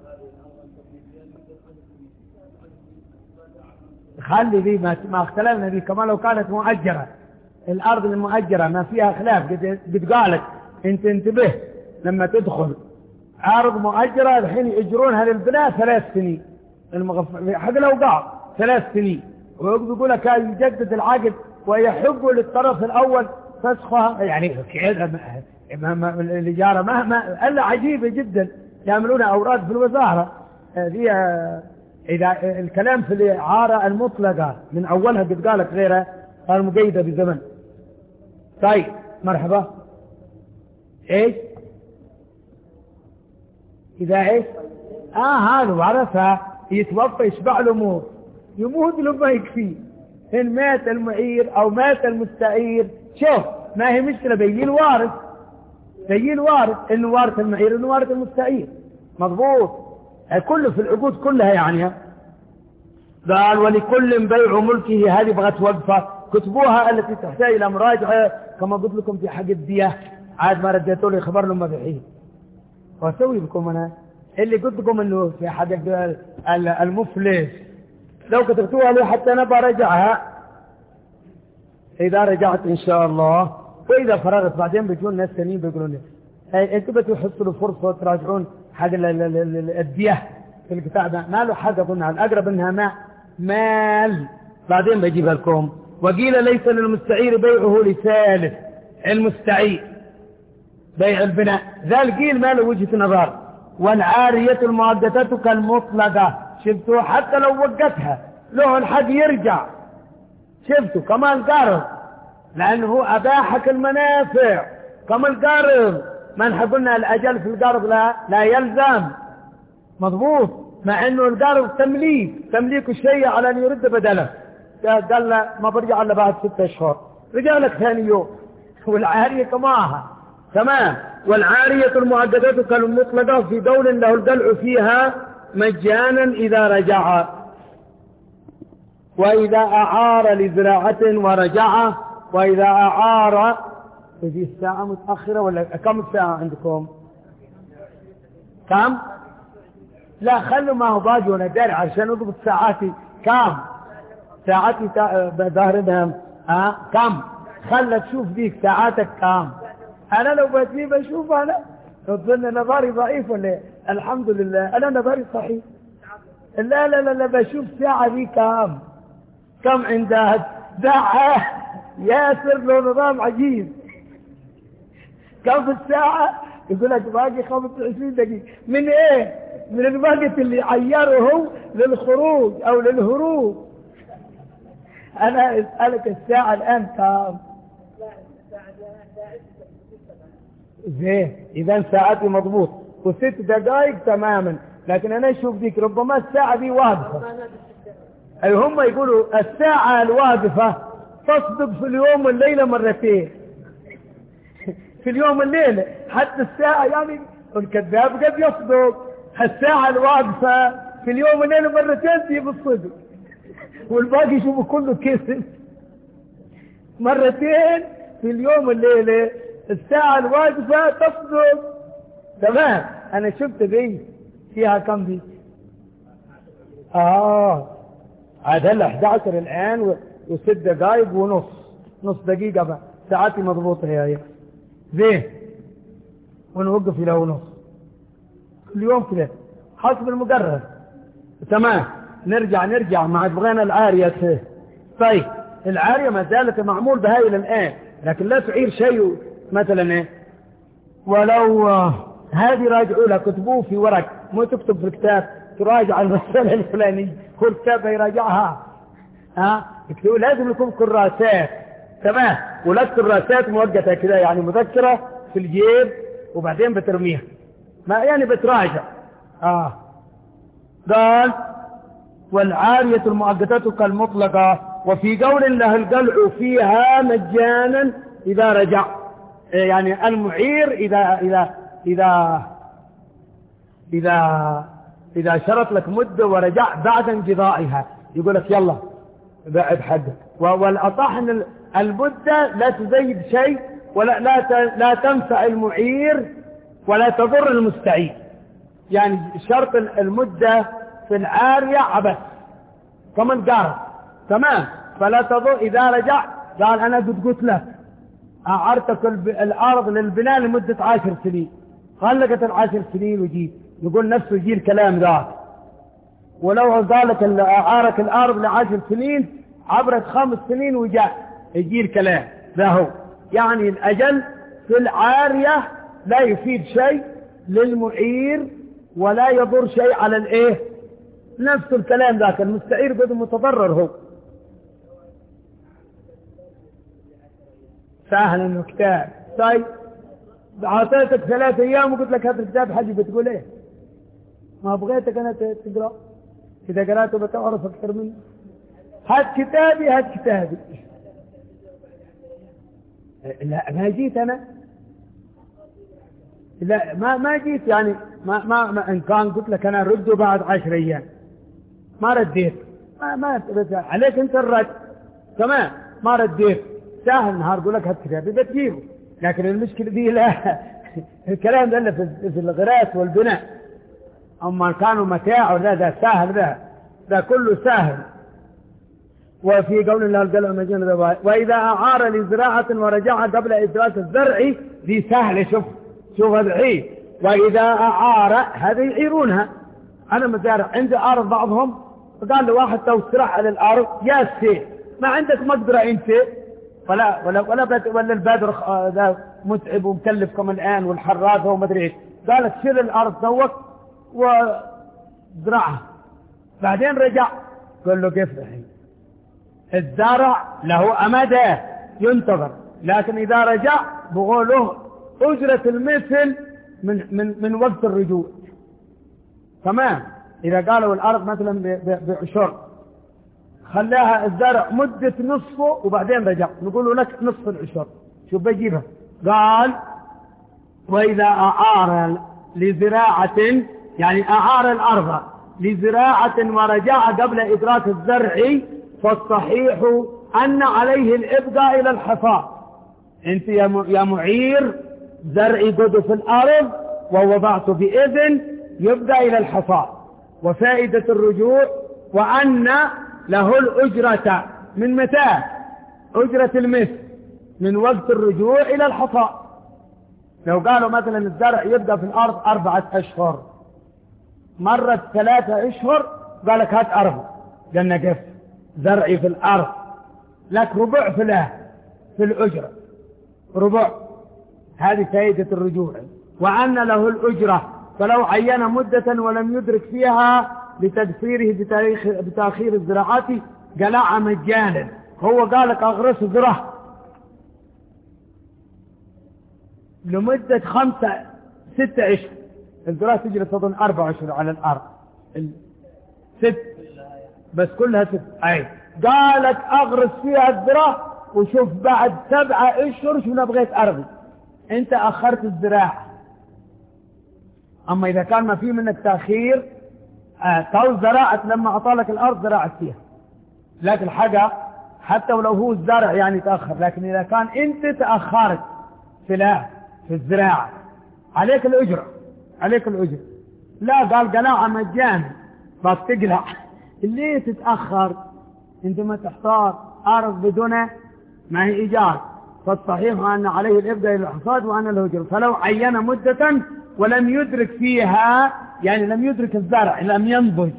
خلي ذي ما, ما اختلفنا ذي كمان. لو كانت مؤجرة، الأرض المؤجرة ما فيها خلاف، قد قالت انت انتبه لما تدخل أرض مؤجرة الحين يأجرونها للبناء ثلاث سنين، المغف... حق الأوقاع ثلاث سنين، ويقول لك يجدد العقد ويحق للطرف الأول فسخها. يعني الإجارة مهما ألا عجيبة جدا، يعملون أوراد في الوزارة هذه. إذا الكلام في الإعارة المطلقة من أولها قد قالت غيرها، قال مقيدة بزمن. طيب مرحبا. إيش إذا إيش آه هذا وعرفها يتوفى يشبع له موت، يموت له ما يكفي. إن مات المعير أو مات المستعير، شوف ما هي مشكلة، بيجي الوارث، بيجي الوارث إنه وارث المعير إنه وارث المستعير، مضبوط. كله في العقود كلها يعني. قال ولكل بيع ملكه، هذه بغت وقفة كتبوها التي تحتاج إلى مراجعة، كما قلت لكم في حق الدية، عاد ما رديتوا لي خبر لهم مبيحين. وأسوي بكم أنا اللي قلت لكم إنه في حق المفلس، لو كتبتوها لي حتى أنا برجعها إذا رجعت إن شاء الله، وإذا فرغت بعدين بيجون ناس ثانيين بيقولون لي أنتم بتحصلوا فرصة تراجعون حق الدية في الكتاب ده، ما له حاجة. قلنا الأقرب إنها ما مال، بعدين بجيبها لكم. وقيل ليس للمستعير بيعه لثالث المستعير، بيع البناء ذا القيل ما له وجهة نظر. والعارية المؤقتة كالمطلقة، شفتوا حتى لو وقتها له الحق يرجع، شفتوا كما القرض، لأنه أباحك المنافع كما القرض. ما نحب قلنا الأجل في القرض لا, لا يلزم، مضبوط، مع أنه القرض تمليك، تمليك الشيء على أن يرد بدله. قال لا ما برجع إلا بعد ستة أشهر، رجع لك ثاني يوم. والعارية كماها تمام. والعارية المؤقتة كالمطلقة في دول له القلع فيها مجانا إذا رجع. وإذا أعار لزراعة ورجع، وإذا أعار في الساعة متأخرة ولا كم الساعة عندكم؟ كم؟ لا خلوا ما هو باقي وانا داري عشان اضبط ساعاتي. كم ساعاتي ضاربها؟ ها كم؟ خلنا تشوف ديك ساعاتك كم. انا لو بتجي بشوف انا تظن نظري ضعيف ولا؟ الحمد لله انا نظري صحيح. لا لا لا, لا بشوف ساعة دي كم كم عندها ساعة ياسر له نظام عجيب. كم في الساعة؟ يقول لك باقي خمسة وعشرين دقيقة. من ايه؟ من الوقت اللي عيره للخروج او للهروب. انا اسألك الساعة الان كم؟ زين اذا ساعتي مضبوط وست دقائق تماما. لكن انا اشوف ديك ربما الساعة دي واضحة. أي هم يقولوا الساعة الواقفة تصدق في اليوم والليلة مرتين. في اليوم والليلة حتى الساعة يعني الكذاب قد يصدق، الساعة الواقفة في اليوم والليلة مرتين تجيب الصدق، والباقي يشوفوا كله كذب. مرتين في اليوم والليلة الساعة الواقفة تصدق. تمام. أنا شفت دي فيها كم دي؟ آه عاد هلا إحدى عشر الآن وست دقائق ونص، نص دقيقة بقى، ساعتي مضبوطة هي زين، ونوقف إلى ونص كل يوم كده حسب المقرر. تمام. نرجع نرجع مع بغينا العارية. طيب العارية ما زالت معمول بهاي الآن، لكن لا تعير شيء مثلا ايه، ولو هذه راجعوا لها كتبوه في ورق، مو تكتب في الكتاب تراجع المسألة الفلانية كل كتاب يراجعها. ها يكتبوا لازم يكون كراسات. تمام. ولا كراسات مؤقتة كده يعني مذكرة في الجيب وبعدين بترميها، ما يعني بتراجع. اه قال والعارية المؤقتة كالمطلقة. وفي قول له القلع فيها مجانا إذا رجع، يعني المعير إذا إذا إذا إذا إذا شرط لك مدة ورجع بعد انقضائها يقول لك يلا بعد حدك. والأصح أن المدة لا تزيد شيء ولا لا لا تنفع المعير ولا تضر المستعير. يعني شرط المدة في العارية عبث كمان قارب. تمام. فلا تضر. إذا رجع قال أنا قد قلت لك أعرتك الأرض للبناء لمدة عشر سنين، خلقت العشر سنين وجيت، يقول نفسه يجي الكلام ذاك. ولو قالك أعارك الأرض لعشر سنين عبرت خمس سنين وجاء يجي الكلام ذا. هو يعني الأجل في العارية لا يفيد شيء للمعير ولا يضر شيء على الايه، نفس الكلام ذاك. المستعير قد متضرر هو. سهل انه كتاب. طيب اعطيتك ثلاث ايام وقلت لك هذا الكتاب حاجه بتقول ايه؟ ما بغيتك انا تقرا، اذا قراته بتعرف اكثر مني. هات كتابي هات كتابي. لا ما جيت انا، لا ما ما جيت يعني ما ما, ما ان كان قلت لك انا رده بعد عشر ايام ما رديت، ما ما عليك انت الرد. تمام. ما رديت سهل نهار اقول لك هات كتابي بتجيبه. لكن المشكله دي لا الكلام ده في في الغراس والبناء. اما كانوا متاع ولا ده سهل، ده ده كله سهل. وفي قول الله القلع مجنون ذبائح. واذا اعار لزراعه ورجع قبل ادراك الزرع دي سهله. شوف شوف هذه. واذا اعار هذه يعيرونها. انا مزارع عندي ارض بعضهم فقال له واحد تو استراح على الارض يا سي ما عندك مقدره انت ولا ولا ولا بد ولا البادر ذا متعب ومكلف كم الان والحراثه وما ادري ايش. قالت شيل الارض توك وزرعها. بعدين رجع قال له كيف الحين؟ الزرع له امده ينتظر، لكن اذا رجع بقوله اجره المثل من من من وقت الرجوع. تمام. اذا قالوا الارض مثلا بعشر خلاها الزرع مدة نصفه وبعدين رجع نقول لك نصف العشر. شوف بجيبها. قال وإذا أعار لزراعة يعني أعار الأرض لزراعة ورجع قبل إدراك الزرع فالصحيح أن عليه الإبقاء إلى الحصاد. أنت يا معير زرعي قد في الأرض ووضعته بإذن يبقى إلى الحصاد. وفائدة الرجوع وأن له الأجرة من متى؟ أجرة المثل من وقت الرجوع إلى الحصاد. لو قالوا مثلا الزرع يبقى في الأرض أربعة أشهر، مرت ثلاثة أشهر قالك هات أربع، قلنا كيف زرعي في الأرض لك ربع في له في الأجرة ربع. هذه فائدة الرجوع. وأن له الأجرة فلو عين مدة ولم يدرك فيها لتدفيره بتاريخ بتأخير الزراعات قلع مجانا. هو قالك أغرس زرع لمدة خمسة ستة أشهر، الزراعة تجري تظن أربع أشهر على الأرض ست بس كلها ست. أي قالت أغرس فيها الذراع وشوف بعد سبعة أشهر شو بغيت أرغي، أنت أخرت الزراعة. أما إذا كان ما في منك تأخير آه طول زراعة لما أعطالك الأرض زراعت فيها، لكن حاجة حتى ولو هو الزرع يعني تأخر، لكن إذا كان أنت تأخرت في لا في الزراعة عليك الأجرة، عليك الأجرة. لا قال قلاعة مجانا بس تقلع، اللي تتأخر أنت ما تحتار أرض بدون ما هي إيجار، فالصحيح أن عليه الإبداء إلى الحصاد وأن له أجر. فلو عين مدة ولم يدرك فيها يعني لم يدرك الزرع لم ينضج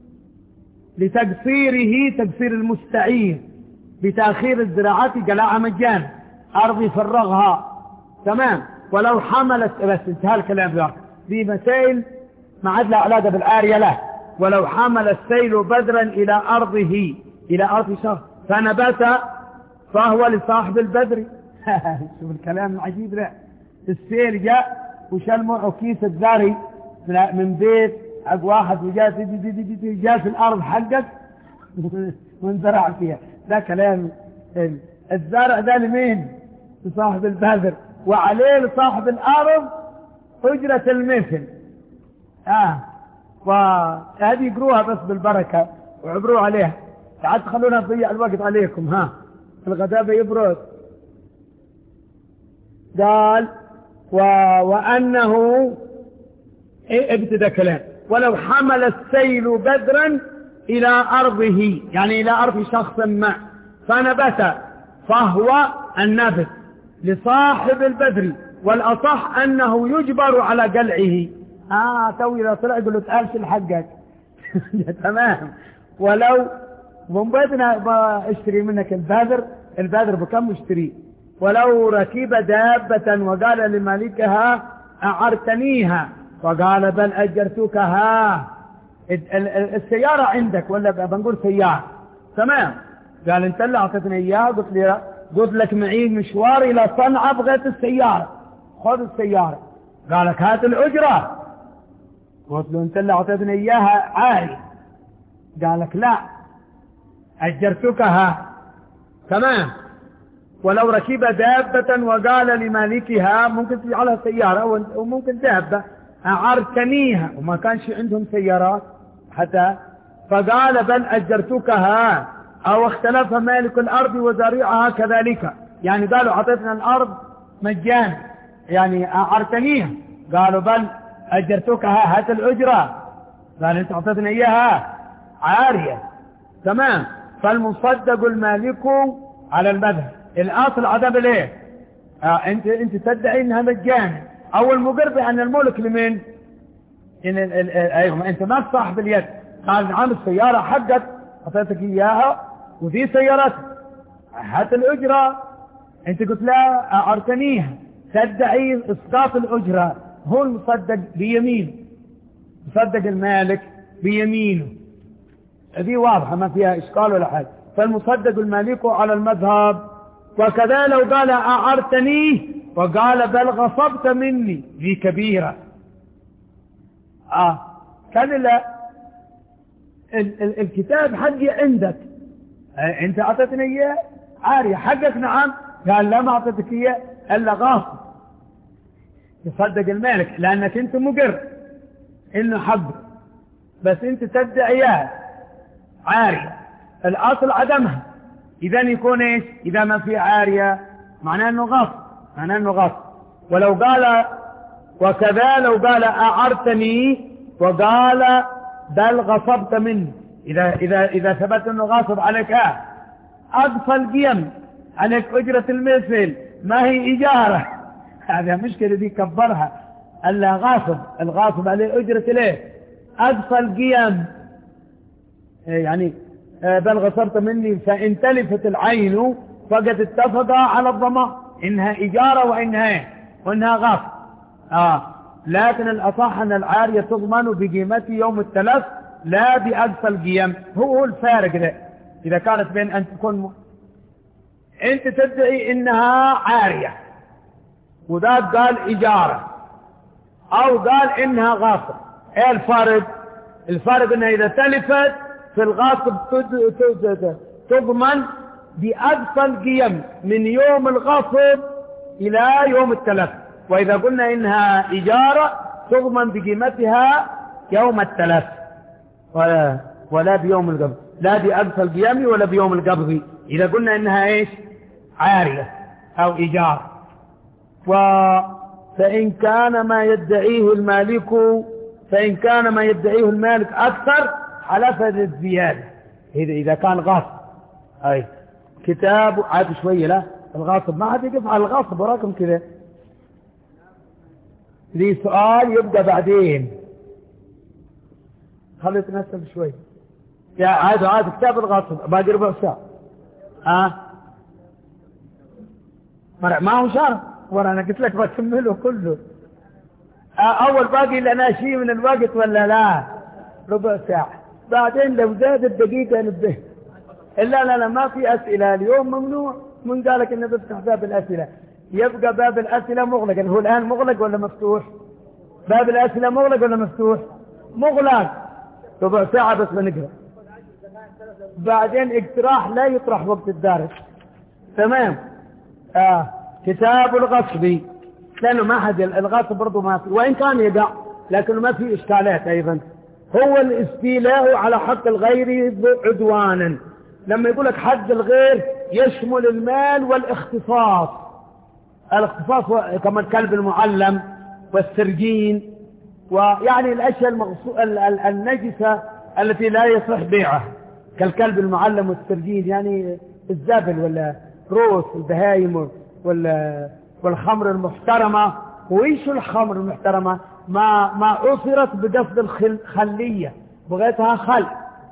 لتقصيره تقصير المستعير بتأخير الزراعات قلاعة مجانا أرضي فرغها تمام. ولو حملت بس انتهى الكلام ذا دي مسائل ما عاد لها علاقة بالعارية له. ولو حمل السيل بذرا إلى أرضه إلى أرض شخص فنبت فهو لصاحب البذر. شوف الكلام العجيب ده، السيل جاء وشال معه كيس الزرع من بيت حق واحد وجاء جاء في الأرض حقك وانزرع فيها. ده كلام الزرع ده لمين؟ لصاحب البذر، وعليه لصاحب الأرض أجرة المثل. آه وهذه يقروها بس بالبركة وعبروا عليها، تعال تخلونا نضيع الوقت عليكم. ها الغداء بيبرد. قال و... وأنه إيه ابتدى كلام ولو حمل السيل بذرا إلى أرضه يعني إلى أرض شخص ما فنبت فهو النبت لصاحب البذر، والأصح أنه يجبر على قلعه. آه توي إذا طلع يقول له تعال شيل حقك. تمام. ولو من بدنا اشتري منك البذر، البذر بكم اشتري؟ ولو ركب دابة وقال لمالكها أعرتنيها وقال بل أجرتكها. السيارة عندك ولا بنقول سيارة تمام، قال انت اللي أعطتني إياها، قلت لي قلت لك معي مشوار إلى صنعاء بغيت السيارة، خذ السيارة. قالك هات الأجرة، قلت له انت اللي أعطتني إياها عاري، قالك لا أجرتكها تمام. ولو ركب دابة وقال لمالكها ممكن تجعلها سيارة وممكن دابة أعرتنيها وما كانش عندهم سيارات حتى، فقال بل أجرتكها. أو اختلف مالك الأرض وزارعها كذلك، يعني قالوا عطيتنا الأرض مجانا يعني أعرتنيها، قالوا بل أجرتكها هات الأجرة، قال أنت عطيتنا إياها عارية تمام. فالمصدق المالك على المذهب الأصل عدم ليه آه انت انت تدعي انها مجانا، او المقر بان الملك لمن ان ال ال ايوه انت ما صاحب اليد. قال نعم السياره حقك اعطيتك اياها ودي سيارتك هات الاجره، انت قلت لا اعرتنيها، تدعي اسقاط الاجره. هو المصدق بيمينه، مصدق المالك بيمينه، هذه واضحه ما فيها اشكال ولا حاجه. فالمصدق المالك على المذهب. وكذا لو قال أعرتني وقال بل غصبت مني ذي كبيرة. آه كان لا ال ال الكتاب حقي عندك، آه انت أعطتني إياه عارية، حقك نعم، قال لا ما أعطتك إياه إلا غاصب. يصدق المالك لأنك انت مقر إنه حقه، بس انت تدعي إياه عارية، الأصل عدمها. إذا يكون إيش؟ إذا ما في عارية معناه أنه غصب، معناه أنه غصب. ولو قال وكذا لو قال أعرتني وقال بل غصبت مني، إذا إذا إذا ثبت أنه غاصب عليك آه أقصى القيم عليك أجرة المثل ما هي إجارة. هذا مشكلة دي كبرها، ألا غاصب، الغاصب عليه أجرة ليه أقصى القيم يعني بل غصبت مني. فإن تلفت العين فقد اتفقا على الضمان إنها إجارة وإنها وإنها غصب. آه لكن الأصح أن العارية تضمن بقيمة يوم التلف لا بأقصى القيم. هو الفارق ده إذا كانت بين أن تكون م... أنت تدعي إنها عارية وذاك قال إجارة أو قال إنها غصب. إيه الفارق؟ الفارق إنها إذا تلفت في الغاصب تضمن بأقصى القيم من يوم الغصب إلى يوم التلف. وإذا قلنا إنها إجارة تضمن بقيمتها يوم التلف ولا, ولا بيوم القبض، لا بأقصى القيم ولا بيوم القبض. إذا قلنا إنها إيش عارية أو إجارة. و فإن كان ما يدعيه المالك فإن كان ما يدعيه المالك أكثر حلف الزيادة. إذا إذا كان غاصب أي كتاب عاد شوية لا الغاصب ما حد يقف على الغاصب وراكم كذا. لي سؤال يبدأ بعدين خلي تنسل شوي يا عاد عاد كتاب الغاصب باقي ربع ساعة. ها ما هو شرط ورا أنا قلت لك بكمله كله. أول باقي لنا شيء من الوقت ولا لا؟ ربع ساعة. بعدين لو زادت دقيقة نبه. إلا لا لا ما في أسئلة اليوم ممنوع. من قالك إنه بفتح باب الأسئلة؟ يبقى باب الأسئلة مغلق. هو الآن مغلق ولا مفتوح؟ باب الأسئلة مغلق ولا مفتوح؟ مغلق. ربع ساعة بس بنقرأ. بعدين اقتراح لا يطرح وقت الدارس. تمام. آه. كتاب الغصب لأنه ما حد الغصب برضو ما في، وإن كان يقع لكنه ما في إشكالات أيضا. هو الاستيلاء على حق الغير عدوانا. لما يقول لك حق الغير يشمل المال والاختصاص. الاختصاص كما الكلب المعلم والسرجين ويعني الأشياء المغصو... النجسة التي لا يصح بيعها كالكلب المعلم والسرجين، يعني الزبل ولا روس البهايم والخمر المحترمة. وإيش الخمر المحترمة؟ ما ما عصرت بقصد الخلية بغيتها خل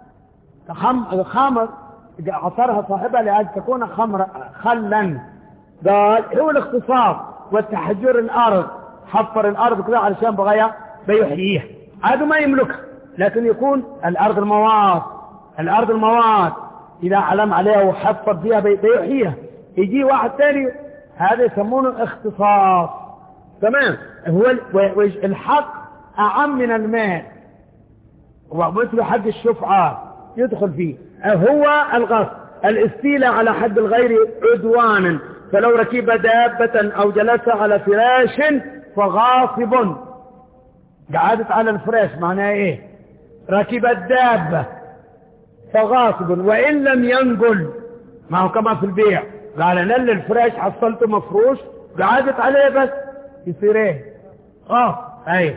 خمر عصرها صاحبها لأجل تكون خمر خلا. قال هو الاختصاص والتحجر الأرض، حفر الأرض كذا علشان بغيها بيحييها. هذا ما يملكها، لكن يكون الأرض المواد الأرض المواد إذا علم عليها وحفر فيها بيحييها. يجي واحد ثاني هذا يسمونه اختصاص. تمام. هو الحق أعم من المال ومثل حق الشفعة يدخل فيه. هو الغصب الاستيلاء على حد الغير عدوانا. فلو ركب دابة أو جلس على فراش فغاصب. قعدت على الفراش معناه إيه؟ ركب الدابة فغاصب. وإن لم ينقل ما هو كما في البيع قال أنا الفراش حصلته مفروش قعدت عليه بس يصير ايه اه اي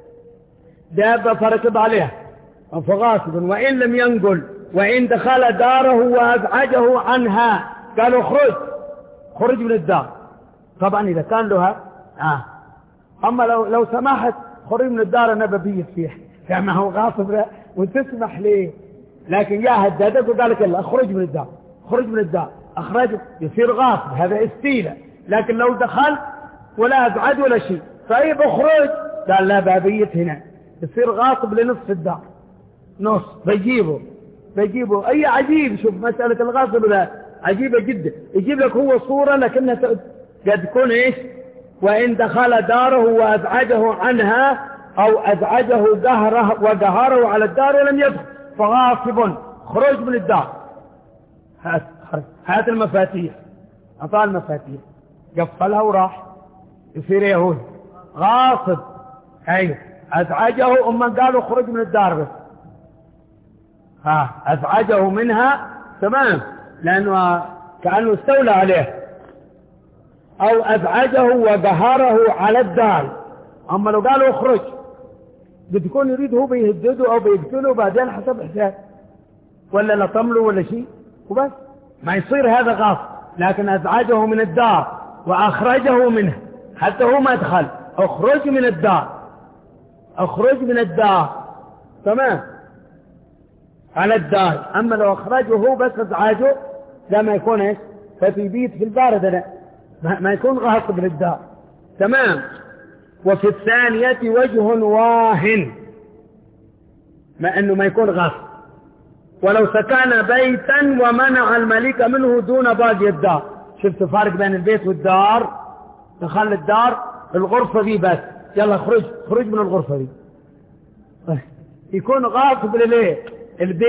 دابة فركب عليها فغاصب. وإن لم ينقل وإن دخل داره وأزعجه عنها قالوا خرج خرج من الدار. طبعا إذا كان لها آه. أما لو لو سمحت خرج من الدار أنا ببيت فيها يعني ما هو غاصب وتسمح ليه. لكن يا هددك وقال لك يلا خرج من الدار خرج من الدار أخرجه يصير غاصب. هذا استيلاء. لكن لو دخل ولا أزعج ولا شيء طيب اخرج قال لا بابيت هنا يصير غاصب لنصف الدار نص بيجيبه بيجيبه. أي عجيب. شوف مسألة الغاصب لا عجيبة جدا. يجيب لك هو صورة لكنها قد تكون إيش. وإن دخل داره وأزعجه عنها أو أزعجه قهره وقهره على الدار ولم يدخل فغاصب خرج من الدار. هات هات المفاتيح أعطاه المفاتيح قفلها وراح يصير يهود غاصب. أيوه أزعجه أما قالوا خرج من الدار بس ها أزعجه منها تمام لأنه كأنه استولى عليه. أو أزعجه وقهره على الدار. أما لو قالوا اخرج بتكون يريد هو بيهدده أو بيقتله بعدين حسب إحساس ولا لطمله ولا شيء وبس ما يصير هذا غاصب. لكن أزعجه من الدار وأخرجه منه حتى هو ما دخل اخرج من الدار اخرج من الدار تمام على الدار. أما لو أخرجه هو بس أزعاجه لا ما يكون إيش ففي بيت في البارد لا ما يكون غاصب للدار. تمام. وفي الثانية وجه واهن ما أنه ما يكون غاصب. ولو سكن بيتا ومنع الملك منه دون باقي الدار. شفت فارق بين البيت والدار. دخل الدار الغرفة دي بس يلا خرج خرج من الغرفة دي يكون غاصب لليه البيت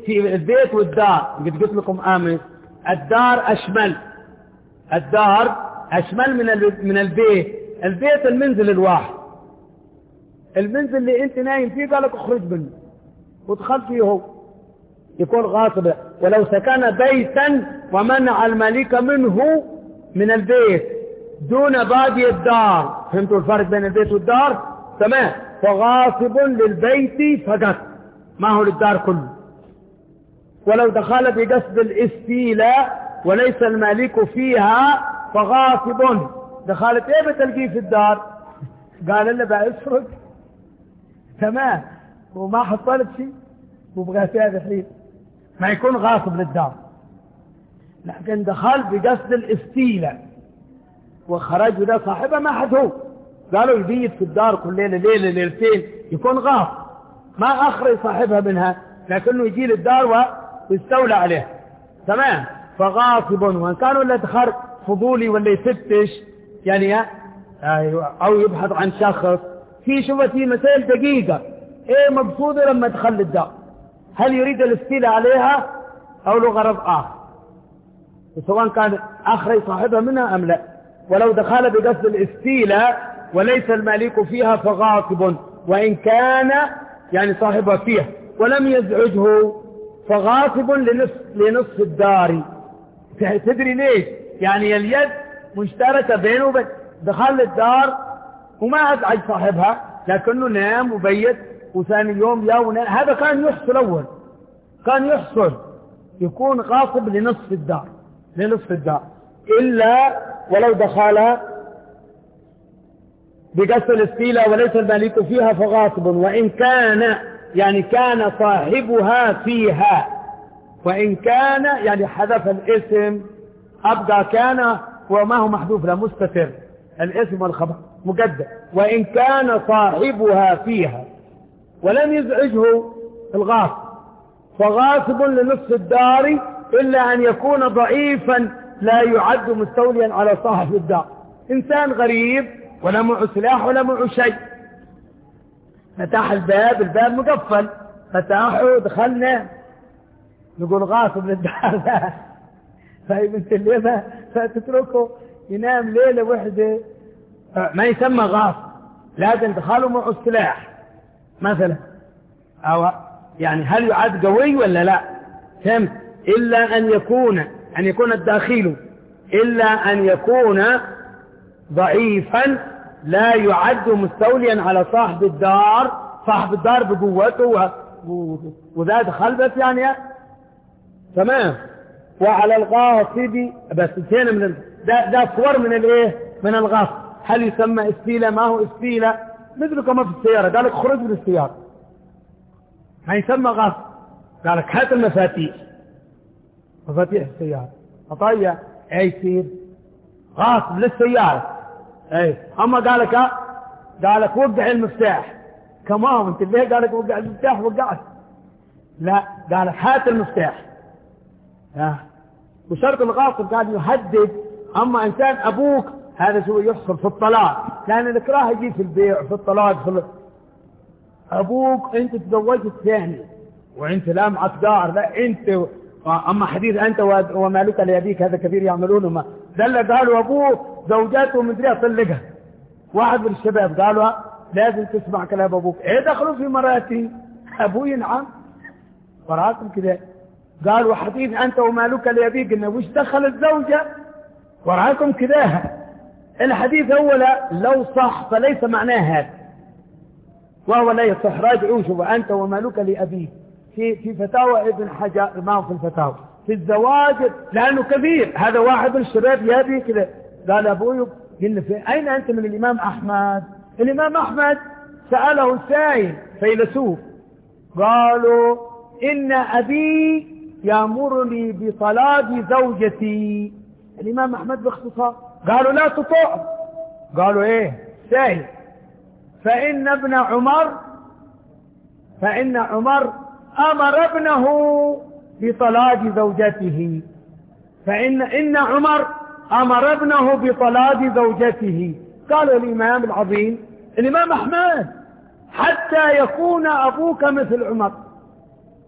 في البيت والدار، قد قلت لكم آمس الدار أشمل، الدار أشمل من من البيت. البيت المنزل الواحد، المنزل اللي انت نايم فيه قال لك اخرج منه ودخل فيه هو يكون غاصب. ولو سكن بيتا ومنع الملك منه من البيت دون بادي الدار، فهمتوا الفرق بين البيت والدار؟ تمام. فغاصب للبيت فقط، ما هو للدار كله. ولو دخل بقصد الاستيلاء وليس المالك فيها فغاصب. دخلت ايه بتلقيه في الدار؟ قال اللي بقى اسرق، تمام، وما حصلت شيء وبغاتها الحين، ما يكون غاصب للدار. لكن دخل بقصد الاستيلاء وخرج وده صاحبها ما حد هو، قالوا يبيت في الدار كل ليلة ليلة ليلتين يكون غاصب، ما أخرج صاحبها منها، لكنه يجي للدار ويستولى عليها، تمام. فغاصب. وان كانوا اللي دخل فضولي ولا يفتش يعني أو يبحث عن شخص في شفتي مسائل دقيقة، ايه مقصوده لما دخل الدار؟ هل يريد الاستيلاء عليها او له غرض اخر، سواء كان اخرج صاحبها منها ام لا. ولو دخل بقصد الاستيلاء وليس المالك فيها فغاصب، وان كان يعني صاحبها فيها ولم يزعجه فغاصب لنصف, لنصف الدار. تدري ليش؟ يعني اليد مشتركة بينه وبين، دخل الدار وما أزعج صاحبها لكنه نام وبيت وثاني يوم يا ونام. هذا كان يحصل أول، كان يحصل يكون غاصب لنصف الدار، لنصف الدار. إلا ولو دخل بقصد الاستيلاء وليس المالك فيها فغاصب، وإن كان يعني كان صاحبها فيها، وإن كان يعني حذف الاسم أبقى كان وما هو محذوف لا مستتر، الاسم والخبر مقدم. وإن كان صاحبها فيها ولم يزعجه الغاصب فغاصب لنصف الدار، إلا أن يكون ضعيفا لا يعد مستوليا على صاحب الدار، إنسان غريب ولا معه سلاح ولا معه شيء، فتح الباب، الباب مقفل، فتحه دخلنا نقول غاصب للدار لا فاهم انت الليلة فتتركه ينام ليلة وحدة ما يسمى غاصب، لازم دخله معه السلاح مثلا، أو يعني هل يعد قوي ولا لا؟ فهمت؟ إلا أن يكون أن يكون الداخل إلا أن يكون ضعيفا لا يعد مستوليا على صاحب الدار، صاحب الدار بقوته وذات خلبت يعني تمام. وعلى الغاصب بس انتهينا من ال... ده, ده صور من الايه؟ من الغاصب. هل يسمى استيلاء؟ ما هو استيلاء؟ مثل كما في السيارة قال لك خرج من السيارة، ما يسمى غاصب. قال لك هات المفاتيح، مفاتيح السيارة أطيع اي يصير غاصب للسيارة اي. اما قال لك قال لك وقع المفتاح، كمان انت ليه قال لك وقع المفتاح؟ وقعت لا، قال لك هات المفتاح. ها وشرط الغاصب قال يهدد. اما انسان ابوك هذا شو يحصل في الطلاق، لان الاكراه يجي في البيع في الطلاق. في ابوك انت تزوجت الثاني وانت لا معك دار، لا انت اما حديث انت ومالك لابيك هذا كثير يعملونه. ما ده اللي قالوا ابوه زوجاته من دريه طلقها، واحد من الشباب قالوا لازم تسمع كلام ابوك. ايه دخلوا في مراتي؟ ابوي نعم فراتم كده. قالوا حديث انت ومالك لابيك قلنا وش دخل الزوجه وراكم كده؟ الحديث اولا لو صح فليس معناه هذا، وهو لا يصح. راجعوا شوفوا انت ومالك لابيك في في فتاوى ابن حجر، ما هو في الفتاوى في الزواج، لانه كبير. هذا واحد من الشباب يابي كده قال ابوي قلنا في اين انت من الامام احمد؟ الامام احمد ساله سائل فيلسوف قالوا ان ابي يامرني بطلاق زوجتي. الامام احمد باختصار قالوا لا تطع. قالوا ايه سائل؟ فان ابن عمر فان عمر امر ابنه بطلاق زوجته، فان ان عمر امر ابنه بطلاق زوجته. قال الامام العظيم الامام احمد حتى يكون ابوك مثل عمر.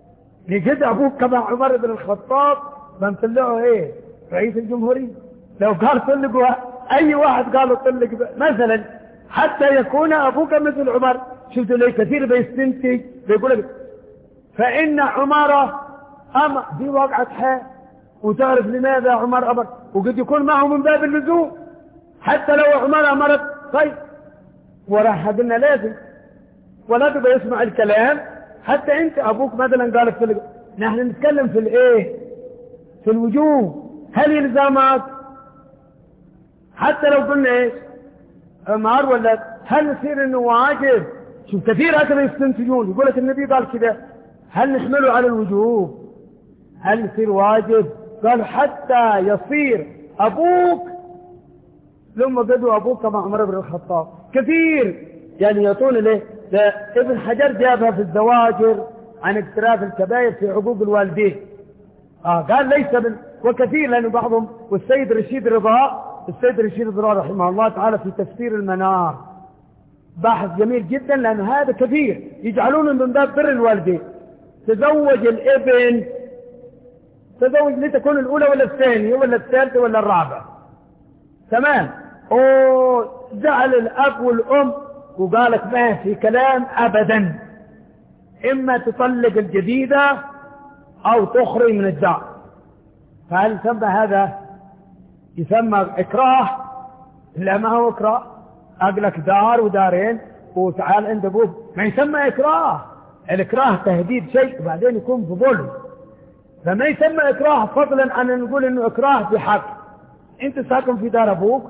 لقد أبوك كما عمر بن الخطاب بنطلعه إيه رئيس الجمهورية. لو قال طلقوا أي واحد قالوا طلق مثلا حتى يكون أبوك مثل عمر. شفتوا ليه كثير بيستنتج بيقول لك فإن عمر أمر دي واقعة حال. وتعرف لماذا عمر أمر وقد يكون معه من باب اللزوم حتى لو عمر أمرت طيب وراح قلنا لازم ولا تبقى يسمع الكلام. حتى أنت أبوك مثلا قال في نحن نتكلم في الإيه في الوجوب. هل يلزمك حتى لو قلنا إيش أمر ولا هل يصير إنه واجب؟ شوف كثير هكذا يستنتجون يقول لك النبي قال كده هل نحمله على الوجوب؟ هل يصير واجب؟ قال حتى يصير أبوك لما بدوا أبوك كما عمر بن الخطاب. كثير يعني يطول له ابن حجر جابها في الزواجر عن اقتراف الكبائر في عقوق الوالدين. آه قال ليس بال... وكثير لأنه بعضهم والسيد رشيد رضا السيد رشيد رضا رحمه الله تعالى في تفسير المنار بحث جميل جدا لأن هذا كثير يجعلونه من باب بر الوالدين. تزوج الابن تزوج لتكون الأولى ولا الثانية ولا الثالثة ولا الرابعة تمام. أوه زعل الأب والأم وقالت ما في كلام أبدا إما تطلق الجديدة أو تخرج من الدار. فهل يسمى هذا يسمى إكراه؟ لا ما هو إكراه. أقلك دار ودارين وتعال عند أبوه ما يسمى إكراه. الإكراه تهديد شيء وبعدين يكون بظلم فما يسمى إكراه فضلا عن أن نقول إنه إكراه بحق. أنت ساكن في دار أبوك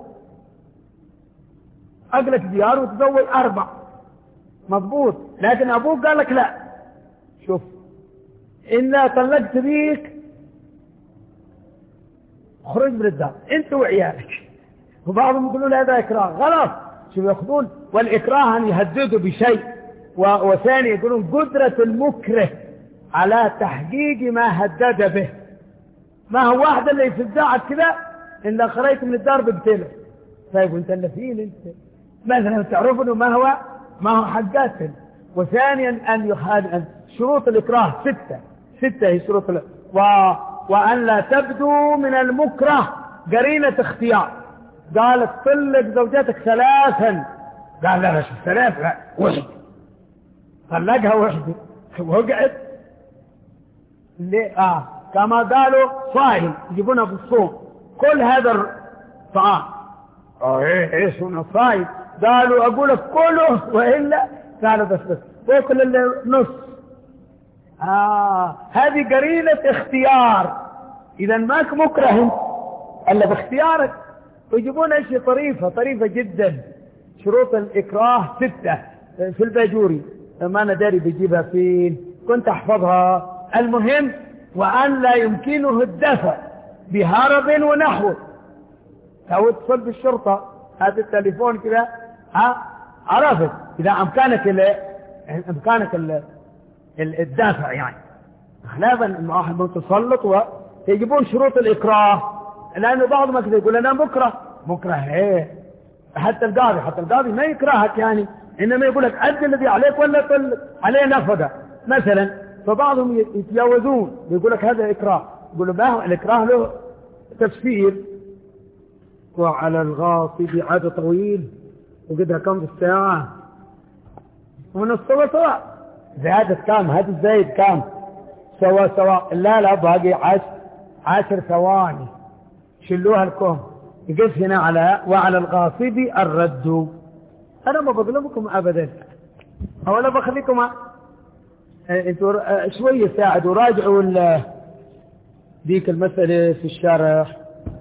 أقلك ديار وتزوج أربع مضبوط لكن أبوك قال لك لا شوف إن طلقت بيك خرج من الدار أنت وعيالك. وبعضهم يقولون هذا إكراه غلط. شوف يأخذون والإكراه أن يهددوا بشيء وثاني يقولون قدرة المكره على تحقيق ما هدد به. ما هو واحد اللي يفزعك كذا إن خرجت من الدار بقتله. طيب وانت اللي فين انت مثلا تعرف انه ما هو ما هو حقاتل. وثانيا ان يخاد شروط الإكراه ستة ستة هي شروط ال... و... وأن لا تبدو من المكره قرينة اختيار. قالت طلق زوجتك ثلاثا قال لا لا شوف ثلاث لا واحد طلقها واحدة وقعت ليه آه كما قالوا صائم يجيبونها بالصوم كل هذا الطعام اه ايه ايش هنا صائم قالوا اقول لك كله والا قالوا بس بس وكل النص. اه هذه قرينة اختيار. اذا ماك مكره الا باختيارك. ويجيبون اشياء طريفة طريفة جدا. شروط الاكراه ستة في الباجوري ما انا داري بيجيبها فين كنت احفظها. المهم وأن لا يمكنه الدفع بهرب ونحو. أو اتصل بالشرطة هذا التليفون كذا ها عرفت إذا أمكانك ال أمكانك ال الدافع يعني خلافا إنه أحد متسلط ويجيبون شروط الإكراه لأنه بعضهم كذا يقول أنا مكره مكره إيه حتى القاضي حتى القاضي ما يكرهك يعني إنما يقول لك أدي الذي عليك ولا طل عليه نفقة مثلا. فبعضهم يتجاوزون يقول لك هذا إكراه. يقول له ما هو الإكراه له تفسير. وعلى الغاصب عاد طويل وقدها كم في الساعة ونص سوا سوا زيادة كام هذا الزايد كام سوا سوا لا لا باقي عشر عشر ثواني شلوها لكم. يقف هنا على وعلى الغاصب الرد. أنا ما بظلمكم أبدا أولا بخليكم انتوا شوية ساعدوا راجعوا ديك المسألة في الشرح.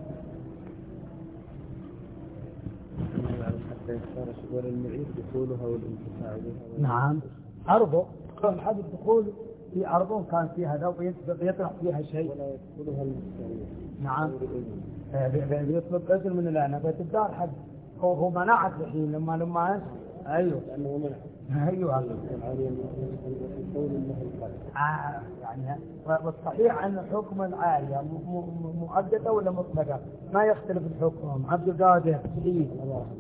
نعم عرضه كان حد الدخول في عرضه كان فيها ذا ويطرح فيها شيء ولا يدخلها المستوى. نعم بيطلب أجل من الآن بيت الدار حد هو هو منعت الحين لما لما أيوه لأنه منع أيوه آه يعني والصحيح أن حكم العالية مؤقتة ولا مطلقة ما يختلف الحكم. عبد القادر سعيد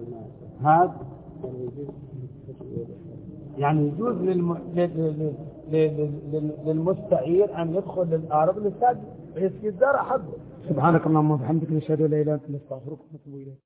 هذا يعني يجوز للم... للمستعير أن يدخل للأرض للسد ويسقي الزرع حقه. سبحانك اللهم وبحمدك نشهد أن لا إله إلا أنت نستغفرك ونتوب إليك.